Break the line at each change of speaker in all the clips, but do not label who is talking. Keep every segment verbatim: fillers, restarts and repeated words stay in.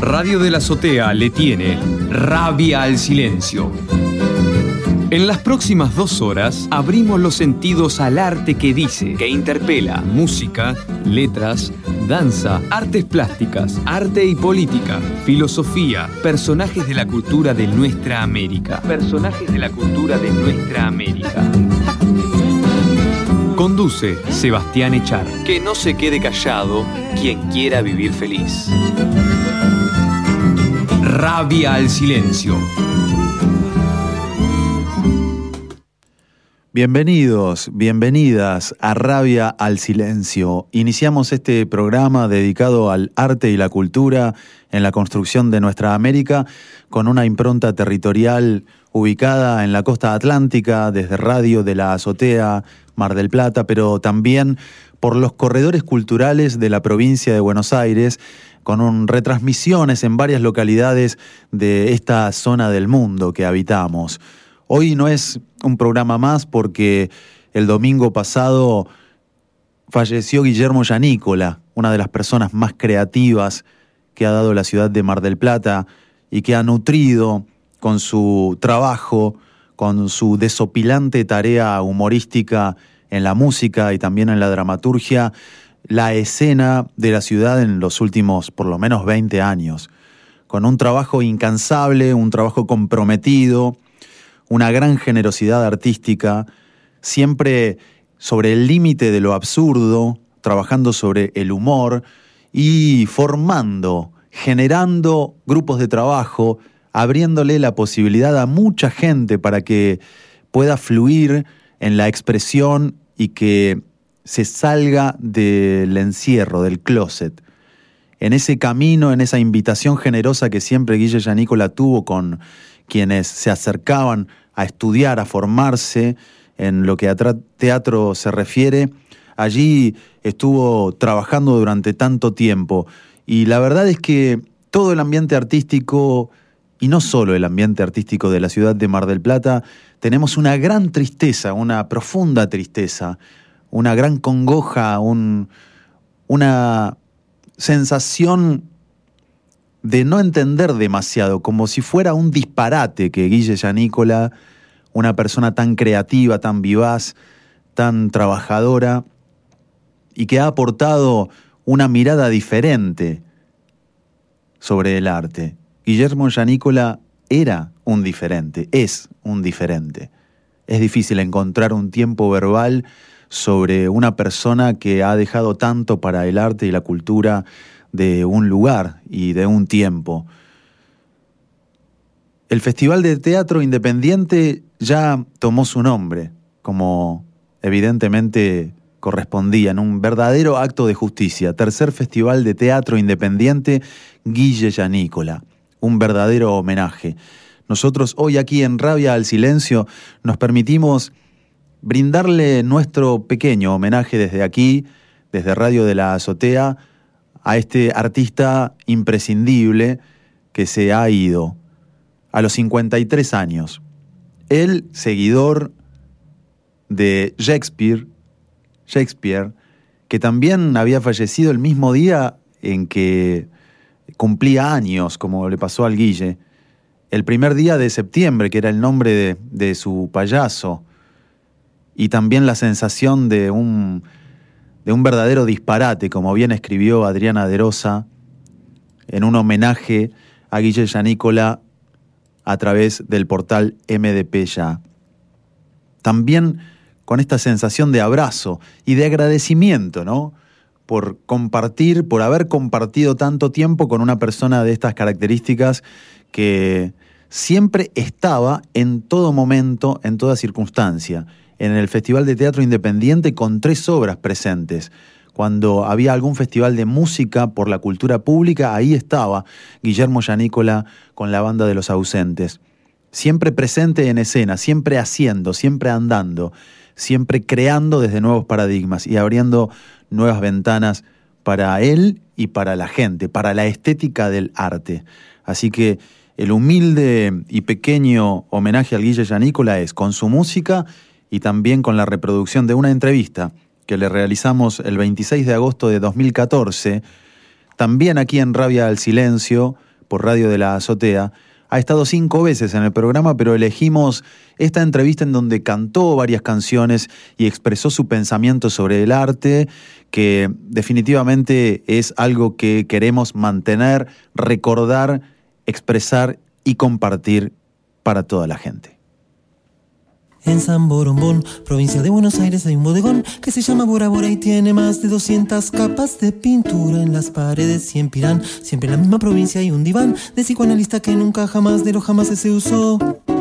Radio de la Azotea le tiene Rabia al Silencio. En las próximas dos horas abrimos los sentidos al arte que dice, que interpela, música, letras, danza, artes plásticas, arte y política, filosofía, personajes de la cultura de nuestra América. Personajes de la cultura de nuestra América. Conduce Sebastián Echar. Que no se quede callado quien quiera vivir feliz. Rabia al Silencio.
Bienvenidos, bienvenidas a Rabia al Silencio. Iniciamos este programa dedicado al arte y la cultura en la construcción de nuestra América con una impronta territorial ubicada en la costa atlántica desde Radio de la Azotea, Mar del Plata, pero también por los corredores culturales de la provincia de Buenos Aires, con un, retransmisiones en varias localidades de esta zona del mundo que habitamos. Hoy no es un programa más porque el domingo pasado falleció Guillermo Yanícola, una de las personas más creativas que ha dado la ciudad de Mar del Plata y que ha nutrido con su trabajo, con su desopilante tarea humorística en la música y también en la dramaturgia, la escena de la ciudad en los últimos por lo menos veinte años, con un trabajo incansable, un trabajo comprometido, una gran generosidad artística, siempre sobre el límite de lo absurdo, trabajando sobre el humor y formando, generando grupos de trabajo, abriéndole la posibilidad a mucha gente para que pueda fluir en la expresión y que se salga del encierro, del closet. En ese camino, en esa invitación generosa que siempre Guille Yanícola tuvo con quienes se acercaban a estudiar, a formarse en lo que a teatro se refiere, allí estuvo trabajando durante tanto tiempo. Y la verdad es que todo el ambiente artístico, y no solo el ambiente artístico de la ciudad de Mar del Plata, tenemos una gran tristeza, una profunda tristeza, una gran congoja, un, una sensación de no entender demasiado, como si fuera un disparate que Guille Yanícola, una persona tan creativa, tan vivaz, tan trabajadora, y que ha aportado una mirada diferente sobre el arte. Guillermo Yanícola era un diferente, es un diferente. Es difícil encontrar un tiempo verbal sobre una persona que ha dejado tanto para el arte y la cultura de un lugar y de un tiempo. El Festival de Teatro Independiente ya tomó su nombre, como evidentemente correspondía, en un verdadero acto de justicia. Tercer Festival de Teatro Independiente, Guille Yanícola. Un verdadero homenaje. Nosotros hoy aquí en Rabia al Silencio nos permitimos brindarle nuestro pequeño homenaje desde aquí, desde Radio de la Azotea, a este artista imprescindible que se ha ido a los cincuenta y tres años. Él, seguidor de Shakespeare, Shakespeare, que también había fallecido el mismo día en que cumplía años, como le pasó al Guille, el primer día de septiembre, que era el nombre de, de su payaso, y también la sensación de un, de un verdadero disparate, como bien escribió Adriana de Rosa, en un homenaje a Guille Yanícola a través del portal M D P Ya. También con esta sensación de abrazo y de agradecimiento, ¿no?, por compartir, por haber compartido tanto tiempo con una persona de estas características que siempre estaba en todo momento, en toda circunstancia, en el Festival de Teatro Independiente con tres obras presentes. Cuando había algún festival de música por la cultura pública, ahí estaba Guillermo Yanícola con la Banda de los Ausentes. Siempre presente en escena, siempre haciendo, siempre andando, siempre creando desde nuevos paradigmas y abriendo nuevas ventanas para él y para la gente, para la estética del arte. Así que el humilde y pequeño homenaje al Guille Yanícola es con su música y también con la reproducción de una entrevista que le realizamos el veintiséis de agosto de dos mil catorce, también aquí en Rabia al Silencio, por Radio de la Azotea. Ha estado cinco veces en el programa, pero elegimos esta entrevista en donde cantó varias canciones y expresó su pensamiento sobre el arte, que definitivamente es algo que queremos mantener, recordar, expresar y compartir para toda la gente.
En San Borombón, provincia de Buenos Aires, hay un bodegón que se llama Bora Bora y tiene más de doscientas capas de pintura en las paredes y en Pirán. Siempre en la misma provincia hay un diván de psicoanalista que nunca jamás de los jamás se usó.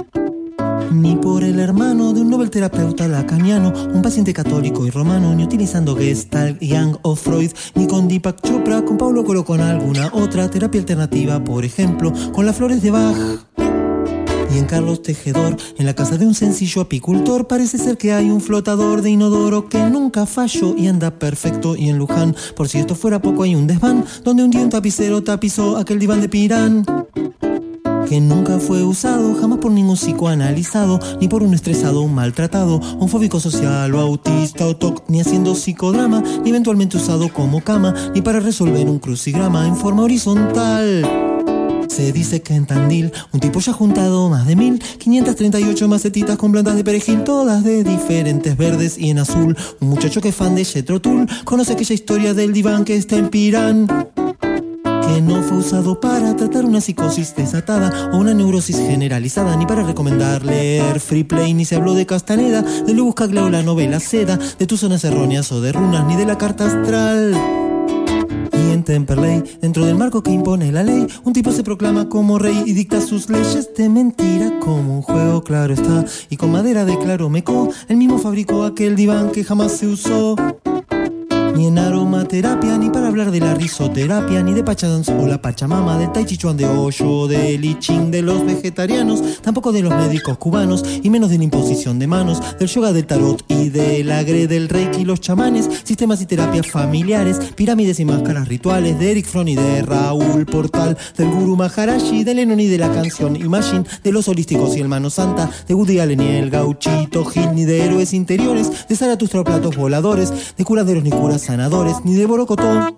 Ni por el hermano de un Nobel terapeuta lacaniano, un paciente católico y romano, ni utilizando Gestalt, Jung o Freud, ni con Deepak Chopra, con Paulo Coelho, con alguna otra terapia alternativa, por ejemplo, con las flores de Bach. Y en Carlos Tejedor, en la casa de un sencillo apicultor, parece ser que hay un flotador de inodoro que nunca falló y anda perfecto. Y en Luján, por si esto fuera poco, hay un desván donde un día un tapicero tapizó aquel diván de Pirán, que nunca fue usado jamás por ningún psicoanalizado, ni por un estresado, un maltratado, un fóbico social o autista o TOC, ni haciendo psicodrama, ni eventualmente usado como cama, ni para resolver un crucigrama en forma horizontal. Se dice que en Tandil un tipo ya ha juntado más de mil quinientas treinta y ocho macetitas con plantas de perejil, todas de diferentes verdes y en azul. Un muchacho que es fan de Jethro Tull conoce aquella historia del diván que está en Pirán, que no fue usado para tratar una psicosis desatada o una neurosis generalizada, ni para recomendar leer Free Play, ni se habló de Castaneda, de Luis Buscaglia o la novela Seda, de tus zonas erróneas o de runas, ni de la carta astral. Y en Temperley, dentro del marco que impone la ley, un tipo se proclama como rey y dicta sus leyes de mentira como un juego, claro está. Y con madera de claro meco, él mismo fabricó aquel diván que jamás se usó. Ni en aromaterapia, ni para hablar de la risoterapia, ni de Pachadance o la Pachamama, del Tai Chi Chuan de Osho, del I Ching de los vegetarianos, tampoco de los médicos cubanos, y menos de la imposición de manos, del yoga del tarot y del agre del reiki, los chamanes, sistemas y terapias familiares, pirámides y máscaras rituales, de Eric Fromm y de Raúl Portal, del Guru Maharaji, de Lennon y de la canción Imagine, de los holísticos y el Mano Santa, de Woody Allen y el Gauchito Gil, ni de héroes interiores, de Zaratustra o platos voladores, de curaderos ni curas sanadores, ni de Borocotó.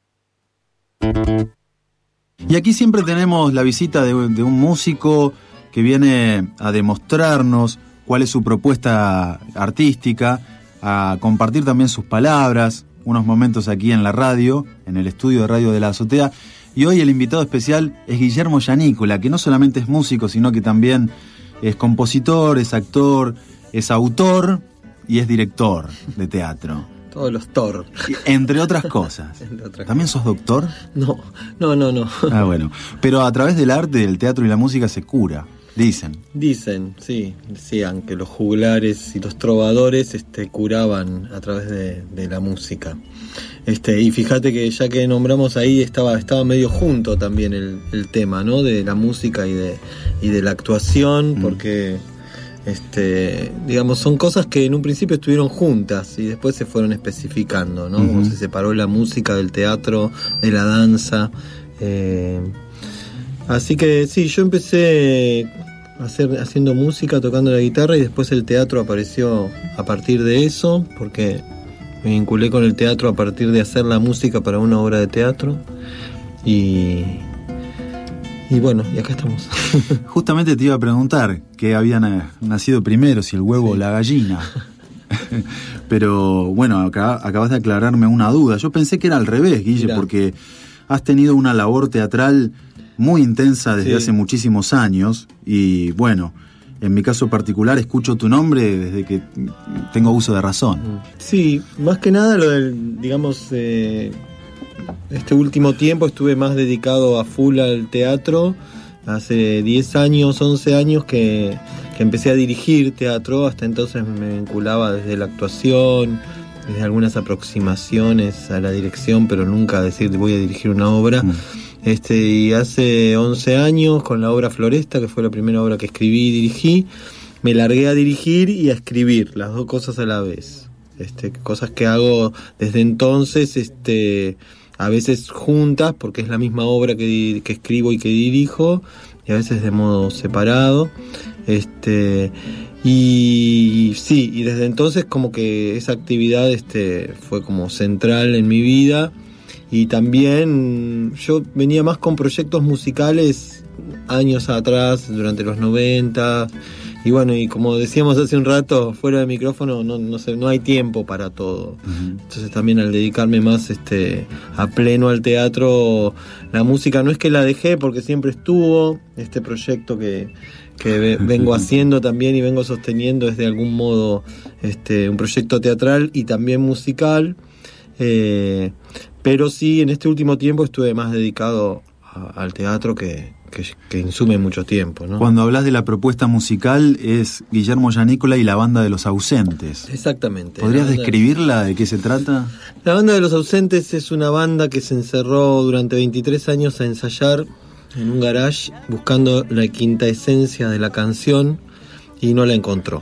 Y aquí siempre tenemos la visita de, de un músico que viene a demostrarnos cuál es su propuesta artística, a compartir también sus palabras, unos momentos aquí en la radio, en el estudio de Radio de la Azotea. Y hoy el invitado especial es Guillermo Janícola, que no solamente es músico, sino que también es compositor, es actor, es autor y es director de teatro.
Todos los Thor.
Entre otras cosas. ¿También sos doctor?
No, no, no, no.
Ah, bueno. Pero a través del arte, del teatro y la música se cura, dicen.
Dicen, sí. Decían que los juglares y los trovadores este, curaban a través de, de la música. Este, y fíjate que ya que nombramos ahí, estaba, estaba medio junto también el, el tema, ¿no? De la música y de, y de la actuación, mm. porque... Este, digamos, son cosas que en un principio estuvieron juntas y después se fueron especificando, ¿no? Uh-huh. Como se separó la música del teatro, de la danza. Eh, así que sí, yo empecé a hacer, haciendo música, tocando la guitarra, y después el teatro apareció a partir de eso, porque me vinculé con el teatro a partir de hacer la música para una obra de teatro. Y... Y bueno, y acá estamos.
Justamente te iba a preguntar qué había nacido primero, si el huevo sí. o la gallina. Pero bueno, acá, acabas de aclararme una duda. Yo pensé que era al revés, Guille, Mirá. porque has tenido una labor teatral muy intensa desde sí. hace muchísimos años. Y bueno, en mi caso particular escucho tu nombre desde que tengo uso de razón.
Sí, más que nada lo del, digamos... Eh... Este último tiempo estuve más dedicado a full al teatro. Hace diez años, once años que, que empecé a dirigir teatro. Hasta entonces me vinculaba desde la actuación, desde algunas aproximaciones a la dirección, pero nunca decir voy a dirigir una obra. Mm. Este, y hace once años, con la obra Floresta, que fue la primera obra que escribí y dirigí, me largué a dirigir y a escribir, las dos cosas a la vez. Este, cosas que hago desde entonces, este... a veces juntas, porque es la misma obra que, que escribo y que dirijo, y a veces de modo separado. Este, y sí, y desde entonces como que esa actividad este, fue como central en mi vida, y también yo venía más con proyectos musicales años atrás, durante los noventa, y bueno, y como decíamos hace un rato fuera del micrófono, no, no sé, no hay tiempo para todo. Uh-huh. Entonces también al dedicarme más este a pleno al teatro, la música no es que la dejé porque siempre estuvo, este proyecto que que vengo haciendo también y vengo sosteniendo es de algún modo este un proyecto teatral y también musical, eh, pero sí en este último tiempo estuve más dedicado a, al teatro que, que, que insume mucho tiempo, ¿no?
Cuando hablas de la propuesta musical es Guillermo Gianícola y la Banda de los Ausentes.
Exactamente.
¿Podrías describirla? ¿De qué se trata?
La Banda de los Ausentes es una banda que se encerró durante veintitrés años a ensayar en un garage buscando la quinta esencia de la canción y no la encontró.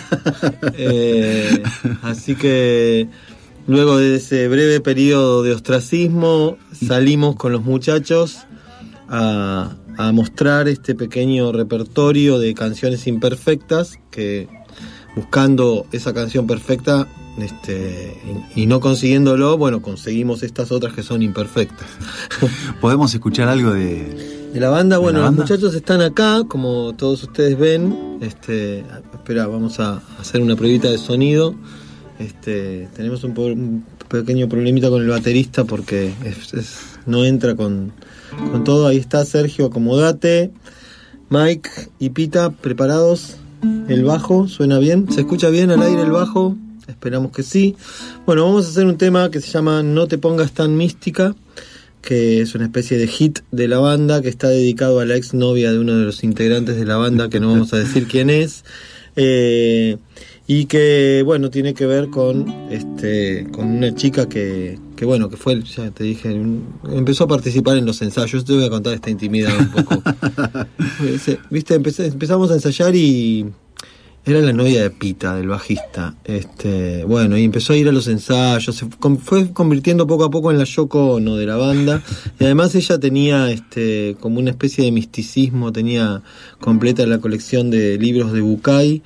eh, así que luego de ese breve periodo de ostracismo salimos con los muchachos a, a mostrar este pequeño repertorio de canciones imperfectas, que buscando esa canción perfecta este y, y no consiguiéndolo, bueno, conseguimos estas otras que son imperfectas.
¿Podemos escuchar algo de,
de la banda?
¿De
bueno,
la banda?
Los muchachos están acá, como todos ustedes ven. Este, espera, vamos a hacer una pruebita de sonido. Este, tenemos un, un pequeño problemita con el baterista porque es, es, no entra con, con todo. Ahí está Sergio, acomodate. Mike y Pita, preparados. El bajo, ¿suena bien? ¿Se escucha bien al aire el bajo? Esperamos que sí. Bueno, vamos a hacer un tema que se llama No te pongas tan mística, que es una especie de hit de la banda, que está dedicado a la ex novia de uno de los integrantes de la banda, que no vamos a decir quién es, eh, y que, bueno, tiene que ver con este con una chica que, que bueno, que fue, ya te dije, empezó a participar en los ensayos. Te voy a contar esta intimidad un poco. Viste, empecé, empezamos a ensayar y era la novia de Pita, del bajista. Este, bueno, y empezó a ir a los ensayos, se fue convirtiendo poco a poco en la Yoko Ono de la banda. Y además ella tenía este como una especie de misticismo, tenía completa la colección de libros de Bucay.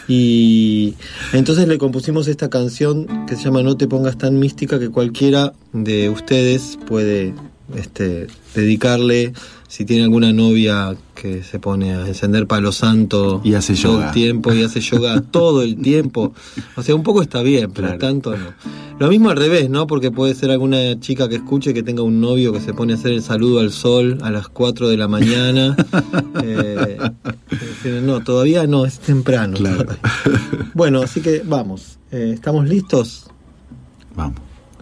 Y entonces le compusimos esta canción que se llama No te pongas tan mística, que cualquiera de ustedes puede este dedicarle si tiene alguna novia que se pone a encender palo santo
y hace
todo
yoga.
el tiempo y hace yoga todo el tiempo. O sea, un poco está bien, pero
claro,
tanto no. Lo mismo al revés, ¿no? Porque puede ser alguna chica que escuche que tenga un novio que se pone a hacer el saludo al sol a las cuatro de la mañana. eh, no, todavía no, es temprano.
Claro.
Bueno, así que vamos. Eh, ¿Estamos listos?
Vamos.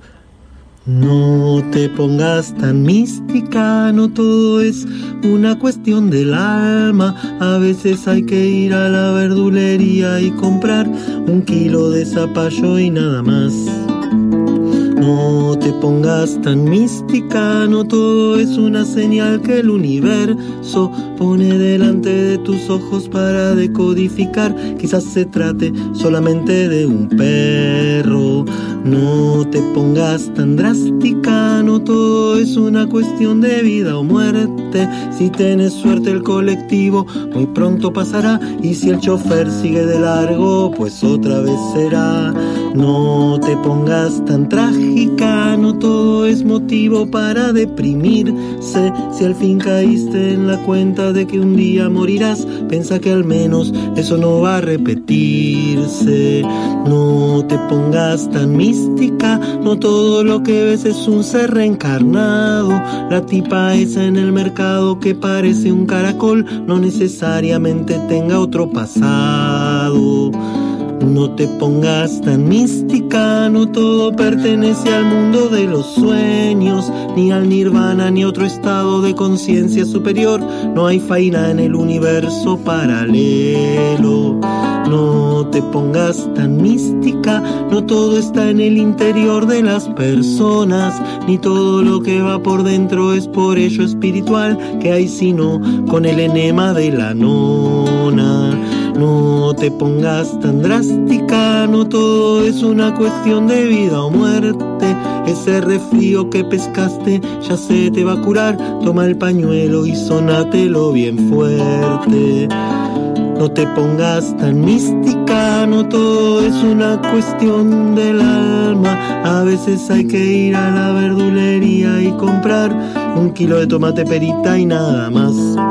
No te pongas tan mística, no todo es una cuestión del alma. A veces hay que ir a la verdulería y comprar un kilo de zapallo y nada más. No te pongas tan mística, no todo es una señal que el universo pone delante de tus ojos para decodificar. Quizás se trate solamente de un perro. No te pongas tan drástica, no todo es una cuestión de vida o muerte. Si tienes suerte el colectivo muy pronto pasará, y si el chofer sigue de largo, pues otra vez será. No te pongas tan trágica, no todo es motivo para deprimirse. Si al fin caíste en la cuenta de que un día morirás, piensa que al menos eso no va a repetirse. No te pongas tan mística, no todo lo que ves es un ser reencarnado. La tipa esa en el mercado que parece un caracol no necesariamente tenga otro pasado. No te pongas tan mística, no todo pertenece al mundo de los sueños, ni al nirvana, ni otro estado de conciencia superior. No hay faina en el universo paralelo. No te pongas tan mística, no todo está en el interior de las personas, ni todo lo que va por dentro es por ello espiritual. Que hay sino con el enema de la nona. No te pongas tan drástica, no todo es una cuestión de vida o muerte. Ese resfrío que pescaste ya se te va a curar. Toma el pañuelo y sonátelo bien fuerte. No te pongas tan mística, no todo es una cuestión del alma. A veces hay que ir a la verdulería y comprar un kilo de tomate perita y nada más.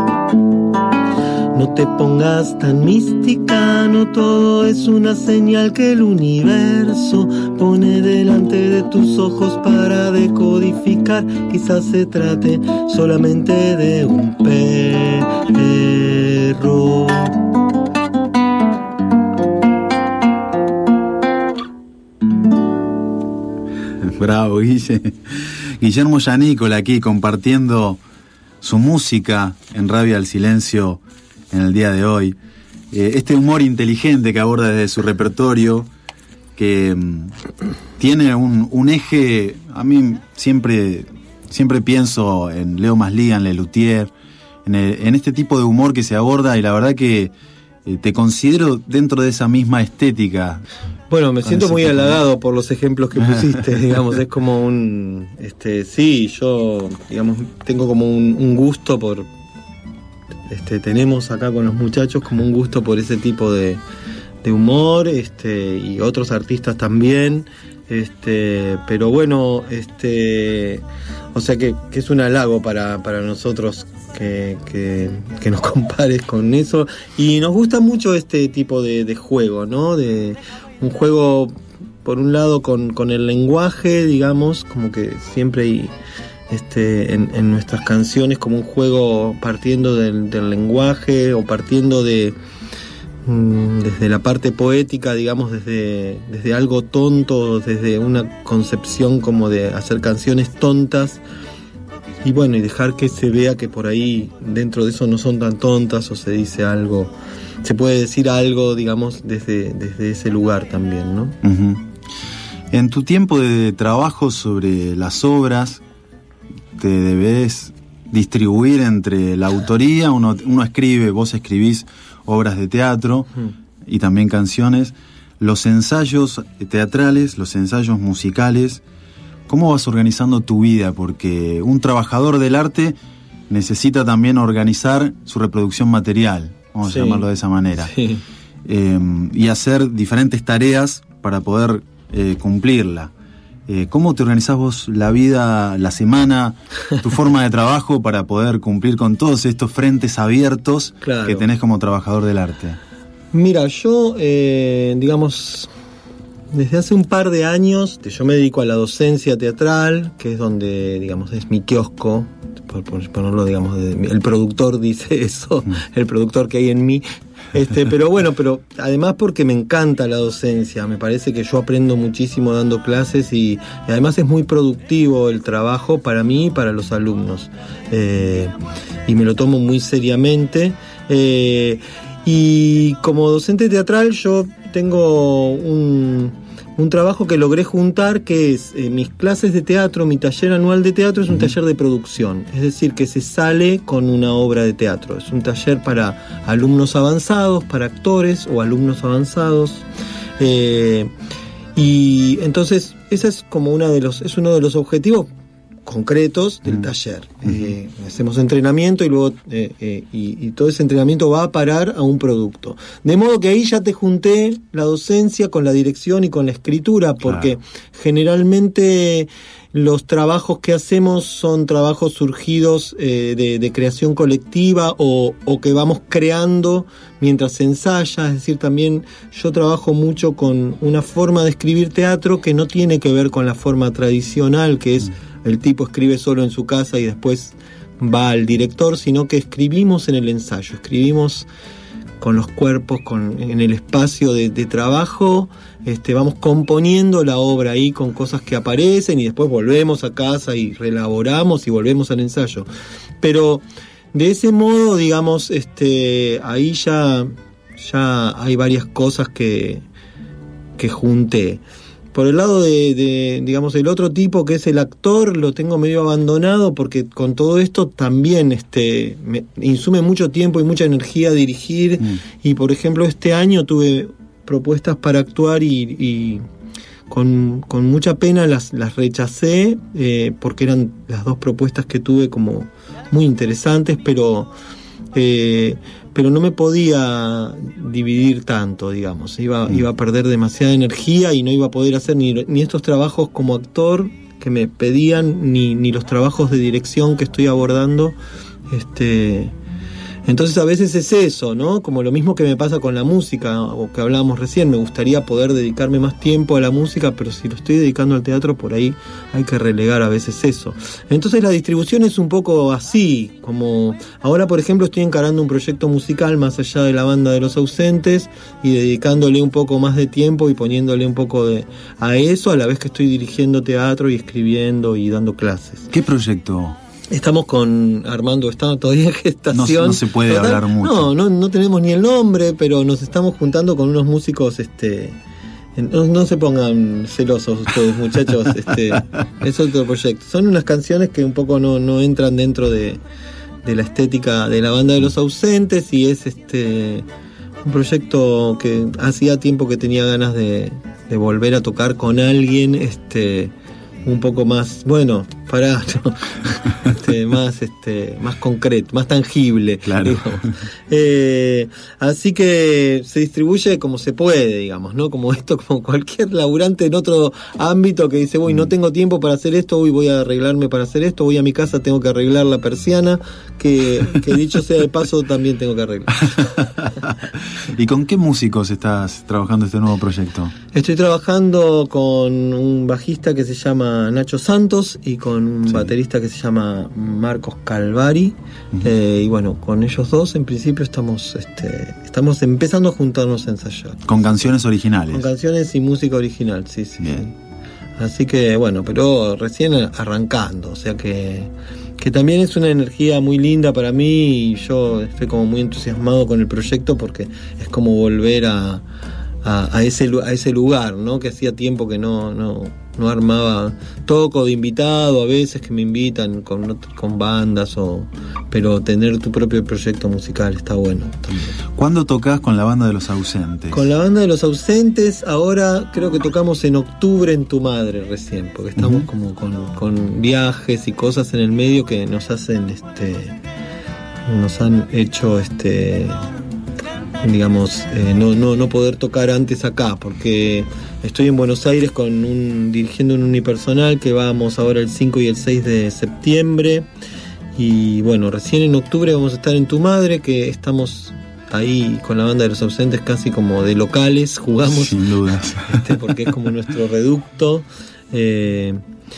No te pongas tan mística, no todo es una señal que el universo pone delante de tus ojos para decodificar. Quizás se trate solamente de un perro.
Bravo, Guille. Guillermo Yanícola aquí compartiendo su música en Rabia al Silencio en el día de hoy. Eh, este humor inteligente que aborda desde su repertorio, que um, tiene un, un eje, a mí siempre, siempre pienso en Leo Masliga, en Lelutier, en, el, en este tipo de humor que se aborda, y la verdad que eh, te considero dentro de esa misma estética.
Bueno, me siento muy
tipo...
halagado por los ejemplos que pusiste, digamos, es como un, este, sí, yo, digamos, tengo como un, un gusto por, este, tenemos acá con los muchachos como un gusto por ese tipo de, de humor, este, y otros artistas también, este, pero bueno, este, o sea que, que es un halago para, para nosotros que, que, que nos compares con eso, y nos gusta mucho este tipo de, de juego, ¿no? De un juego, por un lado, con, con el lenguaje, digamos, como que siempre hay este, en, en nuestras canciones como un juego partiendo del, del lenguaje o partiendo de mmm, desde la parte poética, digamos, desde, desde algo tonto, desde una concepción como de hacer canciones tontas, y bueno, y dejar que se vea que por ahí dentro de eso no son tan tontas, o se dice algo, se puede decir algo, digamos, desde, desde ese lugar también, ¿no?
Uh-huh. En tu tiempo de trabajo sobre las obras, te debes distribuir entre la autoría, uno, uno escribe, vos escribís obras de teatro uh-huh. y también canciones, los ensayos teatrales, los ensayos musicales. ¿Cómo vas organizando tu vida? Porque un trabajador del arte necesita también organizar su reproducción material, vamos sí, a llamarlo de esa manera,
sí.
eh, y hacer diferentes tareas para poder eh, cumplirla. Eh, ¿Cómo te organizás vos la vida, la semana, tu forma de trabajo para poder cumplir con todos estos frentes abiertos claro. que tenés como trabajador del arte?
Mira, yo, eh, digamos, desde hace un par de años yo me dedico a la docencia teatral, que es donde, digamos, es mi kiosco, por, por ponerlo, digamos, de, el productor dice eso, mm. el productor que hay en mí. Este, pero bueno, pero además porque me encanta la docencia, me parece que yo aprendo muchísimo dando clases y, y además es muy productivo el trabajo para mí y para los alumnos. Eh, y me lo tomo muy seriamente. Eh, y como docente teatral yo tengo un, un trabajo que logré juntar, que es eh, mis clases de teatro, mi taller anual de teatro es un taller de producción, es decir, que se sale con una obra de teatro, es un taller para alumnos avanzados, para actores o alumnos avanzados, eh, y entonces ese es como una de los, es uno de los objetivos concretos del taller. Uh-huh. Eh, hacemos entrenamiento y luego eh, eh, y, y todo ese entrenamiento va a parar a un producto. De modo que ahí ya te junté la docencia con la dirección y con la escritura, porque claro. generalmente los trabajos que hacemos son trabajos surgidos eh, de, de creación colectiva o, o que vamos creando mientras se ensaya, es decir, también yo trabajo mucho con una forma de escribir teatro que no tiene que ver con la forma tradicional, que es el tipo escribe solo en su casa y después va al director, sino que escribimos en el ensayo, escribimos con los cuerpos, con, en el espacio de, de trabajo, este, vamos componiendo la obra ahí con cosas que aparecen y después volvemos a casa y reelaboramos y volvemos al ensayo. Pero de ese modo, digamos, este, ahí ya, ya hay varias cosas que, que junté. Por el lado de, de, digamos, el otro tipo que es el actor, lo tengo medio abandonado porque con todo esto también este, me insume mucho tiempo y mucha energía dirigir. Mm. Y, por ejemplo, este año tuve propuestas para actuar y, y con, con mucha pena las, las rechacé eh, porque eran las dos propuestas que tuve como muy interesantes, pero eh, pero no me podía dividir tanto, digamos. Iba, iba a perder demasiada energía y no iba a poder hacer ni, ni estos trabajos como actor que me pedían, ni, ni los trabajos de dirección que estoy abordando. Este, entonces a veces es eso, ¿no? Como lo mismo que me pasa con la música, o que hablábamos recién, me gustaría poder dedicarme más tiempo a la música, pero si lo estoy dedicando al teatro, por ahí hay que relegar a veces eso. Entonces la distribución es un poco así, como ahora por ejemplo estoy encarando un proyecto musical más allá de la banda de los ausentes y dedicándole un poco más de tiempo y poniéndole un poco de a eso, a la vez que estoy dirigiendo teatro y escribiendo y dando clases.
¿Qué proyecto?
Estamos con Armando, está todavía en gestación.
No, no se puede
Total,
hablar mucho.
No, no, no tenemos ni el nombre, pero nos estamos juntando con unos músicos, este, no, no se pongan celosos ustedes, muchachos, este, es otro proyecto. Son unas canciones que un poco no, no entran dentro de, de la estética de la banda de los ausentes, y es este un proyecto que hacía tiempo que tenía ganas de, de volver a tocar con alguien, este. Un poco más, bueno, pará, ¿no? este, más, este, más concreto, más tangible.
Claro.
Eh, así que se distribuye como se puede, digamos, ¿no? Como esto, como cualquier laburante en otro ámbito que dice, uy, no tengo tiempo para hacer esto, uy, voy a arreglarme para hacer esto, voy a mi casa, tengo que arreglar la persiana, que, que dicho sea de paso, también tengo que arreglar.
¿Y con qué músicos estás trabajando este nuevo proyecto?
Estoy trabajando con un bajista que se llama Nacho Santos y con un sí. baterista que se llama Marcos Calvari. Uh-huh. eh, y bueno, con ellos dos en principio estamos este, estamos empezando a juntarnos a ensayar.
¿Con canciones originales?
Con canciones y música original, sí, sí.
Bien.
sí. Así que bueno, pero recién arrancando, o sea que, que también es una energía muy linda para mí, y yo estoy como muy entusiasmado con el proyecto porque es como volver a, a, a, ese, a ese lugar, ¿no? Que hacía tiempo que no... no no armaba, toco de invitado a veces que me invitan con, con bandas, o pero tener tu propio proyecto musical está bueno también.
¿Cuándo tocas con la banda de los ausentes?
Con la banda de los ausentes ahora creo que tocamos en octubre en Tu Madre recién, porque estamos uh-huh. como con, con viajes y cosas en el medio que nos hacen este nos han hecho este digamos eh, no, no, no poder tocar antes acá, porque estoy en Buenos Aires con un, dirigiendo un unipersonal que vamos ahora el cinco y el seis de septiembre, y bueno, recién en octubre vamos a estar en Tu Madre, que estamos ahí con la banda de los ausentes casi como de locales, jugamos
sin dudas
este, porque es como nuestro reducto, eh,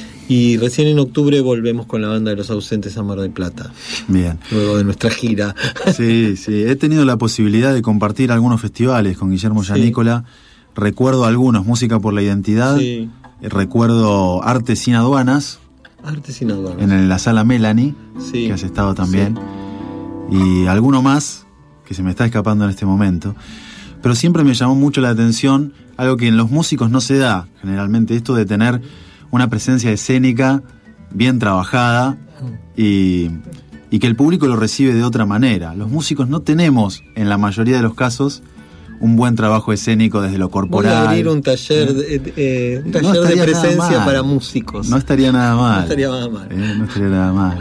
y recién en octubre volvemos con la banda de los ausentes a Mar del Plata.
Bien.
Luego de nuestra gira.
Sí, sí. He tenido la posibilidad de compartir algunos festivales con Guillermo Yanícola. Sí. Recuerdo algunos, Música por la Identidad. Sí. Recuerdo Arte Sin Aduanas.
Arte Sin Aduanas.
En la Sala Melanie,
sí.
que has estado también. Sí. Y alguno más que se me está escapando en este momento. Pero siempre me llamó mucho la atención algo que en los músicos no se da generalmente, esto de tener una presencia escénica bien trabajada y, y que el público lo recibe de otra manera. Los músicos no tenemos, en la mayoría de los casos, un buen trabajo escénico desde lo corporal.
Voy a abrir un taller de, eh, un taller no de presencia para músicos.
No estaría nada mal.
No estaría nada mal.
Eh, no estaría nada mal.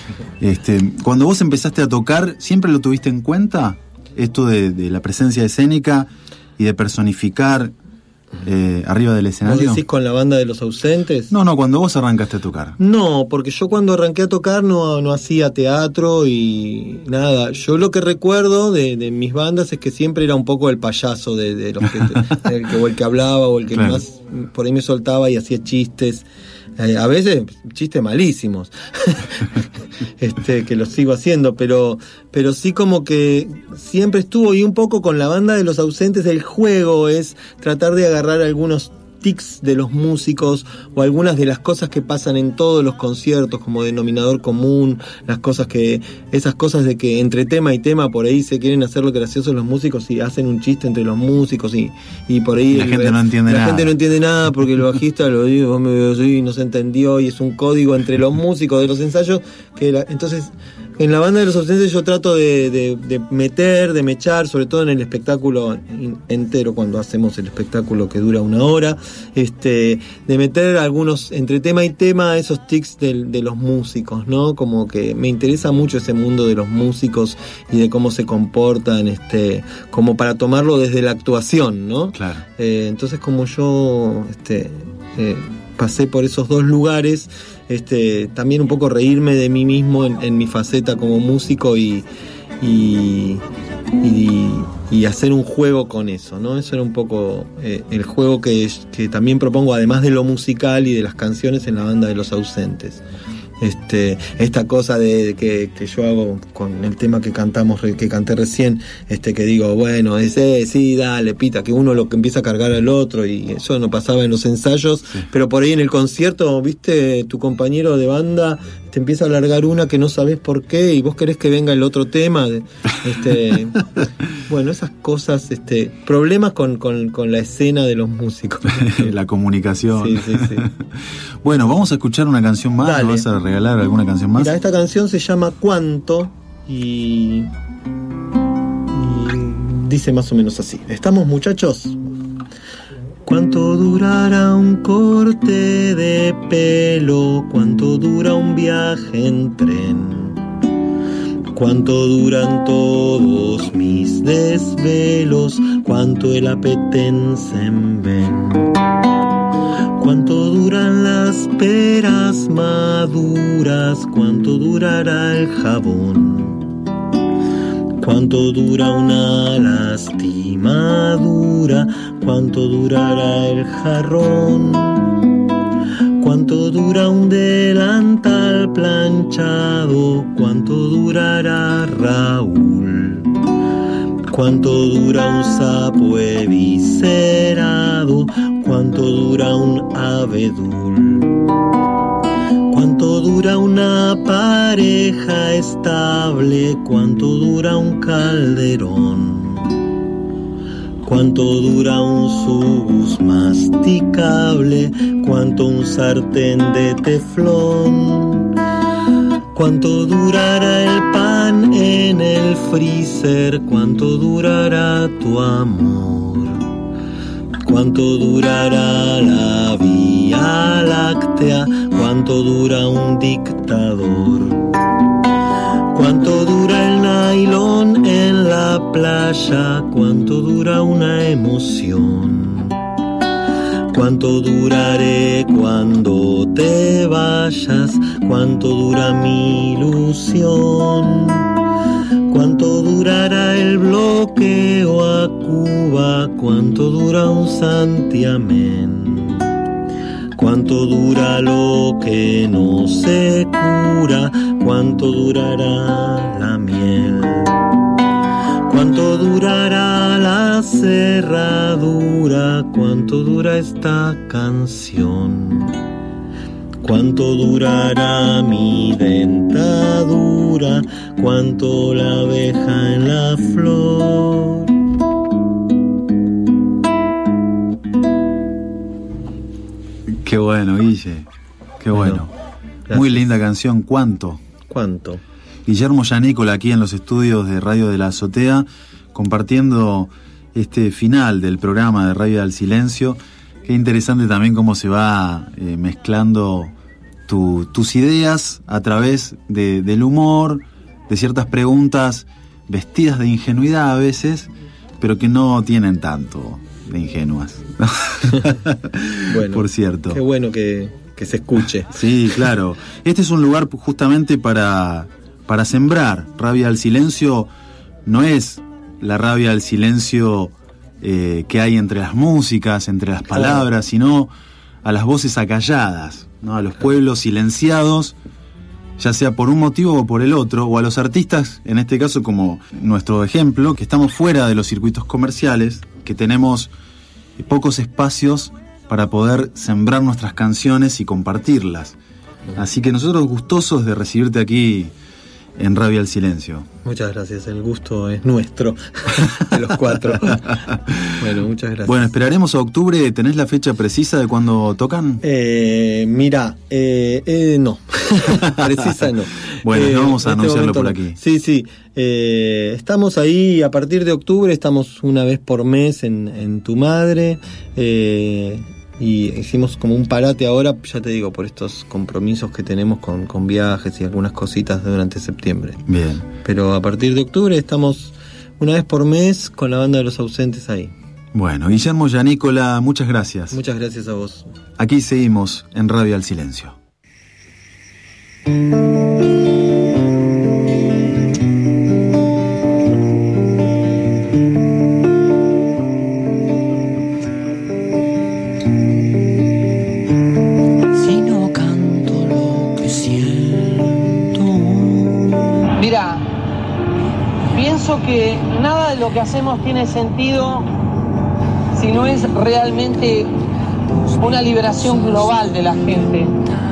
Este, cuando vos empezaste a tocar, ¿siempre lo tuviste en cuenta? Esto de, de la presencia escénica y de personificar Eh, arriba del escenario.
¿Vos decís con la banda de los ausentes?
No, no, cuando vos arrancaste a tocar.
No, porque yo cuando arranqué a tocar no, no hacía teatro y nada. Yo lo que recuerdo de, de mis bandas es que siempre era un poco el payaso de, de los que, el que, o el que hablaba, o el que claro. más por ahí me soltaba y hacía chistes. Eh, a veces chistes malísimos este, que los sigo haciendo, pero pero sí como que siempre estuvo, y un poco con la banda de los ausentes el juego es tratar de agarrar algunos tics de los músicos o algunas de las cosas que pasan en todos los conciertos como denominador común, las cosas que esas cosas de que entre tema y tema por ahí se quieren hacer lo gracioso los músicos y hacen un chiste entre los músicos y, y por ahí
y la
el,
gente no entiende
la
nada.
gente no entiende nada porque el bajista lo digo, vos me veo así, no se entendió, y es un código entre los músicos de los ensayos que la, entonces En la banda de los ausentes yo trato de, de, de meter, de mechar, sobre todo en el espectáculo entero, cuando hacemos el espectáculo que dura una hora, este, de meter algunos, entre tema y tema, esos tics de, de los músicos, ¿no? Como que me interesa mucho ese mundo de los músicos y de cómo se comportan, este, como para tomarlo desde la actuación, ¿no?
Claro.
Eh, entonces, como yo este, eh, pasé por esos dos lugares, Este, también un poco reírme de mí mismo en, en mi faceta como músico y, y, y, y hacer un juego con eso, ¿no? Eso era un poco eh, el juego que, que también propongo, además de lo musical y de las canciones, en la banda de los ausentes. Este, esta cosa de que, que yo hago con el tema que cantamos, que canté recién, este, que digo, bueno, ese, sí, dale, pita, que uno lo que empieza a cargar al otro, y eso no pasaba en los ensayos, sí. Pero por ahí en el concierto, viste, tu compañero de banda te empieza a alargar una que no sabes por qué, y vos querés que venga el otro tema, este, bueno, esas cosas, este, problemas con, con, con la escena de los músicos.
La comunicación.
Sí, sí, sí.
Bueno, vamos a escuchar una canción más.
Dale.
¿Vas a regalar alguna canción más?
Mira, esta canción se llama Cuánto y, y dice más o menos así. ¿Estamos, muchachos? ¿Cuánto durará un corte de pelo? ¿Cuánto dura un viaje en tren? ¿Cuánto duran todos mis desvelos? ¿Cuánto el apetence en ven? ¿Cuánto duran las peras maduras? ¿Cuánto durará el jabón? ¿Cuánto dura una lastimadura? ¿Cuánto durará el jarrón? ¿Cuánto dura un delantal planchado? ¿Cuánto durará Raúl? ¿Cuánto dura un sapo eviscerado? ¿Cuánto dura un abedul? ¿Cuánto dura una pareja estable? ¿Cuánto dura un calderón? ¿Cuánto dura un subus masticable? ¿Cuánto un sartén de teflón? ¿Cuánto durará el pan en el freezer? ¿Cuánto durará tu amor? ¿Cuánto durará la Vía Láctea? ¿Cuánto dura un dictador? ¿Cuánto dura el nylon en la playa? ¿Cuánto dura una emoción? ¿Cuánto duraré cuando te vayas? ¿Cuánto dura mi ilusión? ¿Cuánto durará el bloqueo a Cuba? ¿Cuánto dura un santiamén? ¿Cuánto dura lo que no se cura? ¿Cuánto durará la miel? ¿Cuánto durará la cerradura? ¿Cuánto dura esta canción? ¿Cuánto durará mi dentadura? ¿Cuánto la abeja en la flor?
Qué bueno, Guille. Qué bueno.
bueno.
Muy linda canción. ¿Cuánto?
¿Cuánto?
Guillermo Yanícola aquí en los estudios de Radio de la Azotea, compartiendo este final del programa de Radio del Silencio. Qué interesante también cómo se va eh, mezclando tu, tus ideas a través de, del humor, de ciertas preguntas vestidas de ingenuidad a veces, pero que no tienen tanto de ingenuas.
Bueno,
por cierto.
Qué bueno que, que se escuche.
Sí, claro. Este es un lugar justamente para, para sembrar. Rabia al Silencio no es la rabia al silencio eh, que hay entre las músicas, entre las palabras, sino a las voces acalladas, ¿no? A los pueblos silenciados, ya sea por un motivo o por el otro, o a los artistas, en este caso como nuestro ejemplo, que estamos fuera de los circuitos comerciales, que tenemos pocos espacios para poder sembrar nuestras canciones y compartirlas. Así que nosotros gustosos de recibirte aquí en Rabia al Silencio.
Muchas gracias, el gusto es nuestro, de los cuatro. Bueno, muchas gracias.
Bueno, esperaremos a octubre. ¿Tenés la fecha precisa de cuándo tocan?
Eh, mira, eh, eh, no, precisa no.
Bueno,
eh,
vamos a
este
anunciarlo
momento,
por aquí.
Sí, sí, eh, estamos ahí a partir de octubre, estamos una vez por mes en, en Tu Madre, eh, y hicimos como un parate ahora, ya te digo, por estos compromisos que tenemos con, con viajes y algunas cositas durante septiembre.
Bien.
Pero a partir de octubre estamos una vez por mes con la Banda de los Ausentes ahí.
Bueno, Guillermo Yanícola, muchas gracias.
Muchas gracias a vos.
Aquí seguimos en Rabia al Silencio.
Que nada de lo que hacemos tiene sentido si no es realmente una liberación global de la gente.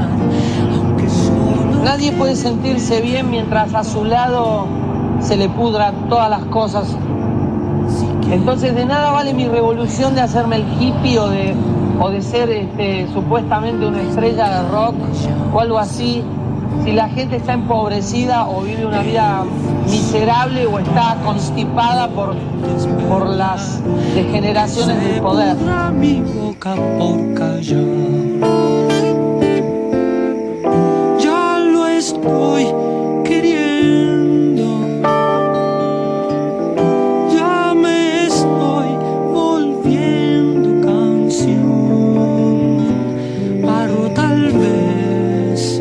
Nadie puede sentirse bien mientras a su lado se le pudran todas las cosas. Entonces de nada vale mi revolución de hacerme el hippie o de, o de ser este, supuestamente una estrella de rock o algo así, si la gente está empobrecida o vive una vida miserable o está constipada por, por las degeneraciones del poder.
Mi boca por callar. Ya lo estoy queriendo. Ya me estoy volviendo canción. Paro tal vez.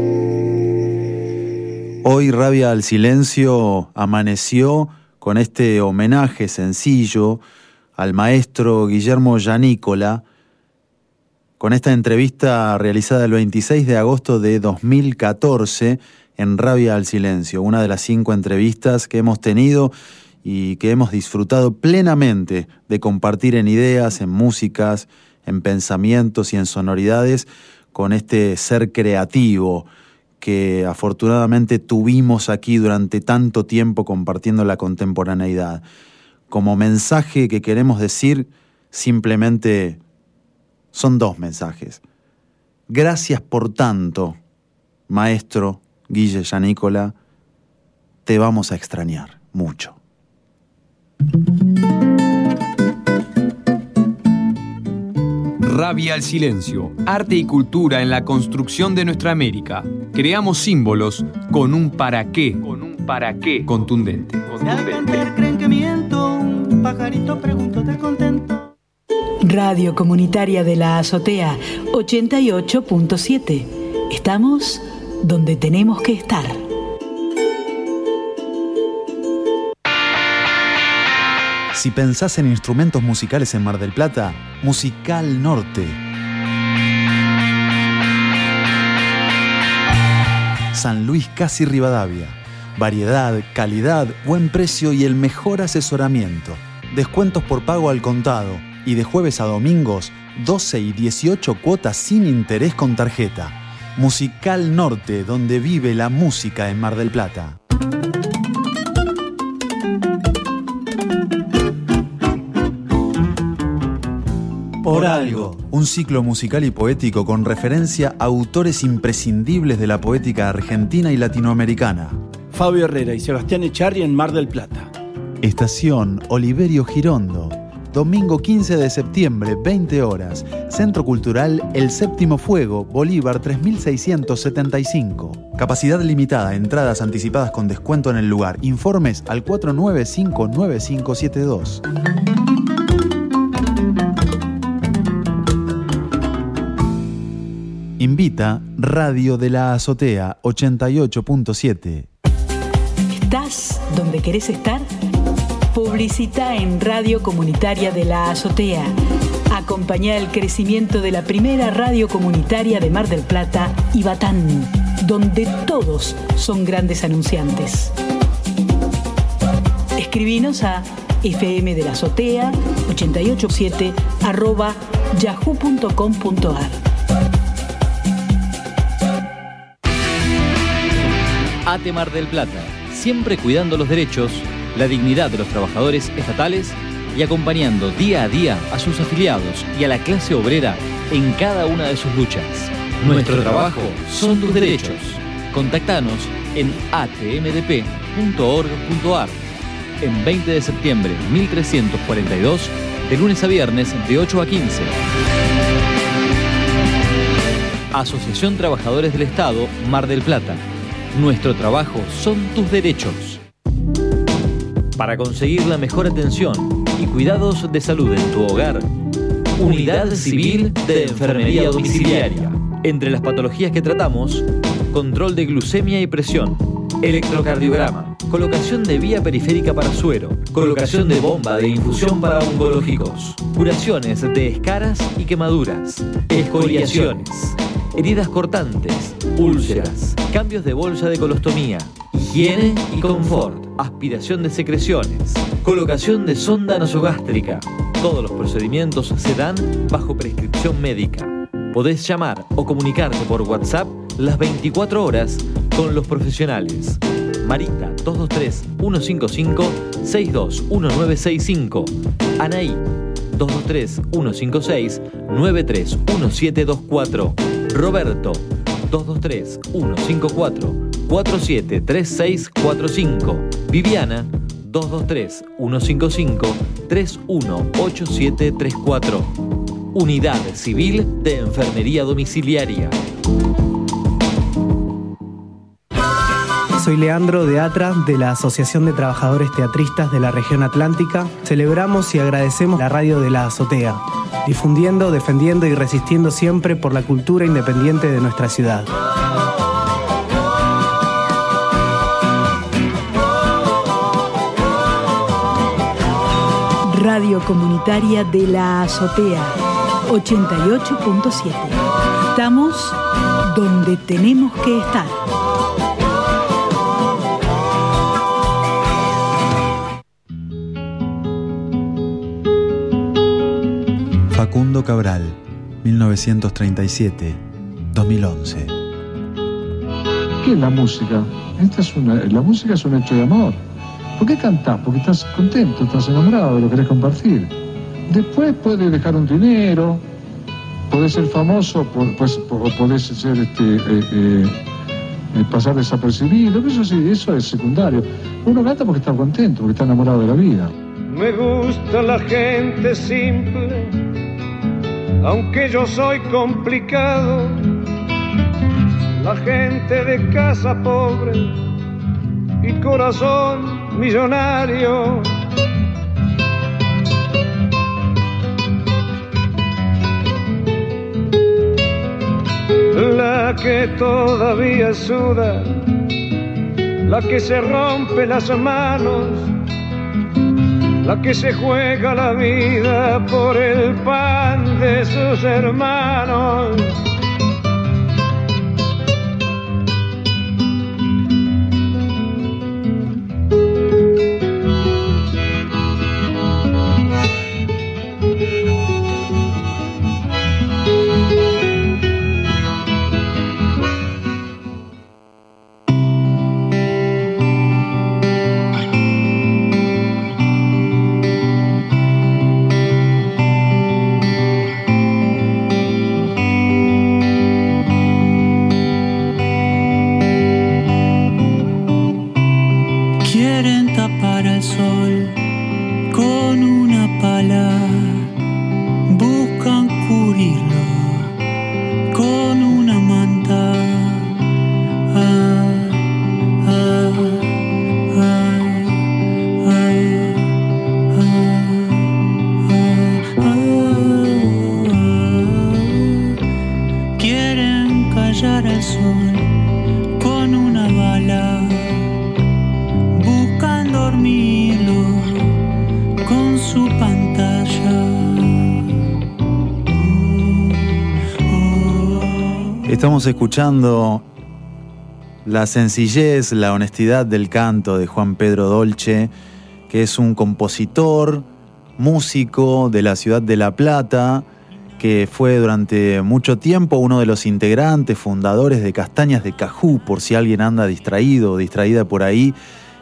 Hoy Rabia al Silencio amaneció con este homenaje sencillo al maestro Guillermo Yanícola, con esta entrevista realizada el veintiséis de agosto de dos mil catorce en Rabia al Silencio, una de las cinco entrevistas que hemos tenido y que hemos disfrutado plenamente de compartir en ideas, en músicas, en pensamientos y en sonoridades con este ser creativo que afortunadamente tuvimos aquí durante tanto tiempo compartiendo la contemporaneidad. Como mensaje que queremos decir, simplemente son dos mensajes. Gracias por tanto, maestro Guille Yanícola, te vamos a extrañar mucho.
Rabia al Silencio, arte y cultura en la construcción de nuestra América. Creamos símbolos con un para qué, con un para qué contundente.
Si al cantar creen que miento, un pajarito pregunto de contento.
Radio Comunitaria de la Azotea, ochenta y ocho punto siete. Estamos donde tenemos que estar.
Si pensás en instrumentos musicales en Mar del Plata, Musical Norte. San Luis Casi Rivadavia. Variedad, calidad, buen precio y el mejor asesoramiento. Descuentos por pago al contado y de jueves a domingos, doce y dieciocho cuotas sin interés con tarjeta. Musical Norte, donde vive la música en Mar del Plata. Por algo, un ciclo musical y poético con referencia a autores imprescindibles de la poética argentina y latinoamericana.
Fabio Herrera y Sebastián Echarri en Mar del Plata.
Estación Oliverio Girondo. Domingo quince de septiembre, veinte horas. Centro Cultural El Séptimo Fuego, Bolívar tres mil seiscientos setenta y cinco. Capacidad limitada, entradas anticipadas con descuento en el lugar. Informes al cuatro nueve cinco nueve cinco siete dos. Invita Radio de la Azotea ochenta y ocho punto siete.
¿Estás donde querés estar? Publicita en Radio Comunitaria de la Azotea. Acompañá el crecimiento de la primera radio comunitaria de Mar del Plata y Batán, donde todos son grandes anunciantes. Escribinos a fm de la azotea ochenta y ocho punto siete arroba yahoo punto com punto ar.
ATE Mar del Plata, siempre cuidando los derechos, la dignidad de los trabajadores estatales y acompañando día a día a sus afiliados y a la clase obrera en cada una de sus luchas. Nuestro trabajo son tus derechos. Contactanos en a t m d p punto org punto a r en veinte de septiembre mil trescientos cuarenta y dos, de lunes a viernes de ocho a quince. Asociación Trabajadores del Estado, Mar del Plata. Nuestro trabajo son tus derechos. Para conseguir la mejor atención y cuidados de salud en tu hogar, Unidad Civil de Enfermería Domiciliaria. Entre las patologías que tratamos, control de glucemia y presión, electrocardiograma, colocación de vía periférica para suero, colocación de bomba de infusión para oncológicos, curaciones de escaras y quemaduras, escoriaciones, heridas cortantes, úlceras, cambios de bolsa de colostomía, higiene y confort, aspiración de secreciones, colocación de sonda nasogástrica. Todos los procedimientos se dan bajo prescripción médica. Podés llamar o comunicarte por WhatsApp las veinticuatro horas con los profesionales. Marita dos dos tres, uno cinco cinco, seis dos uno nueve seis cinco. Anaí dos dos tres, uno cinco seis, nueve tres uno siete dos cuatro. Roberto dos dos tres, uno cinco cuatro, cuatro siete tres seis cuatro cinco. Viviana dos dos tres, uno cinco cinco, tres uno ocho siete tres cuatro. Unidad Civil de Enfermería Domiciliaria.
Soy Leandro de ATRA, de la Asociación de Trabajadores Teatristas de la Región Atlántica. Celebramos y agradecemos la radio de La Azotea, difundiendo, defendiendo y resistiendo siempre por la cultura independiente de nuestra ciudad.
Radio Comunitaria de La Azotea, ochenta y ocho punto siete. Estamos donde tenemos que estar.
Facundo Cabral, mil novecientos treinta y siete a dos mil once.
¿Qué es la música? Esta es una, la música es un hecho de amor. ¿Por qué cantás? Porque estás contento, estás enamorado, lo querés compartir. Después puedes dejar un dinero, podés ser famoso, pues, o podés ser, este, eh, eh, pasar desapercibido, eso sí, eso es secundario. Uno canta porque está contento, porque está enamorado de la vida.
Me gusta la gente simple, aunque yo soy complicado. La gente de casa pobre y corazón millonario. La que todavía suda, la que se rompe las manos, la que se juega la vida por el pan de sus hermanos.
Estamos escuchando la sencillez, la honestidad del canto de Juan Pedro Dolce, que es un compositor, músico de la ciudad de La Plata, que fue durante mucho tiempo uno de los integrantes, fundadores de Castañas de Cajú, por si alguien anda distraído o distraída por ahí.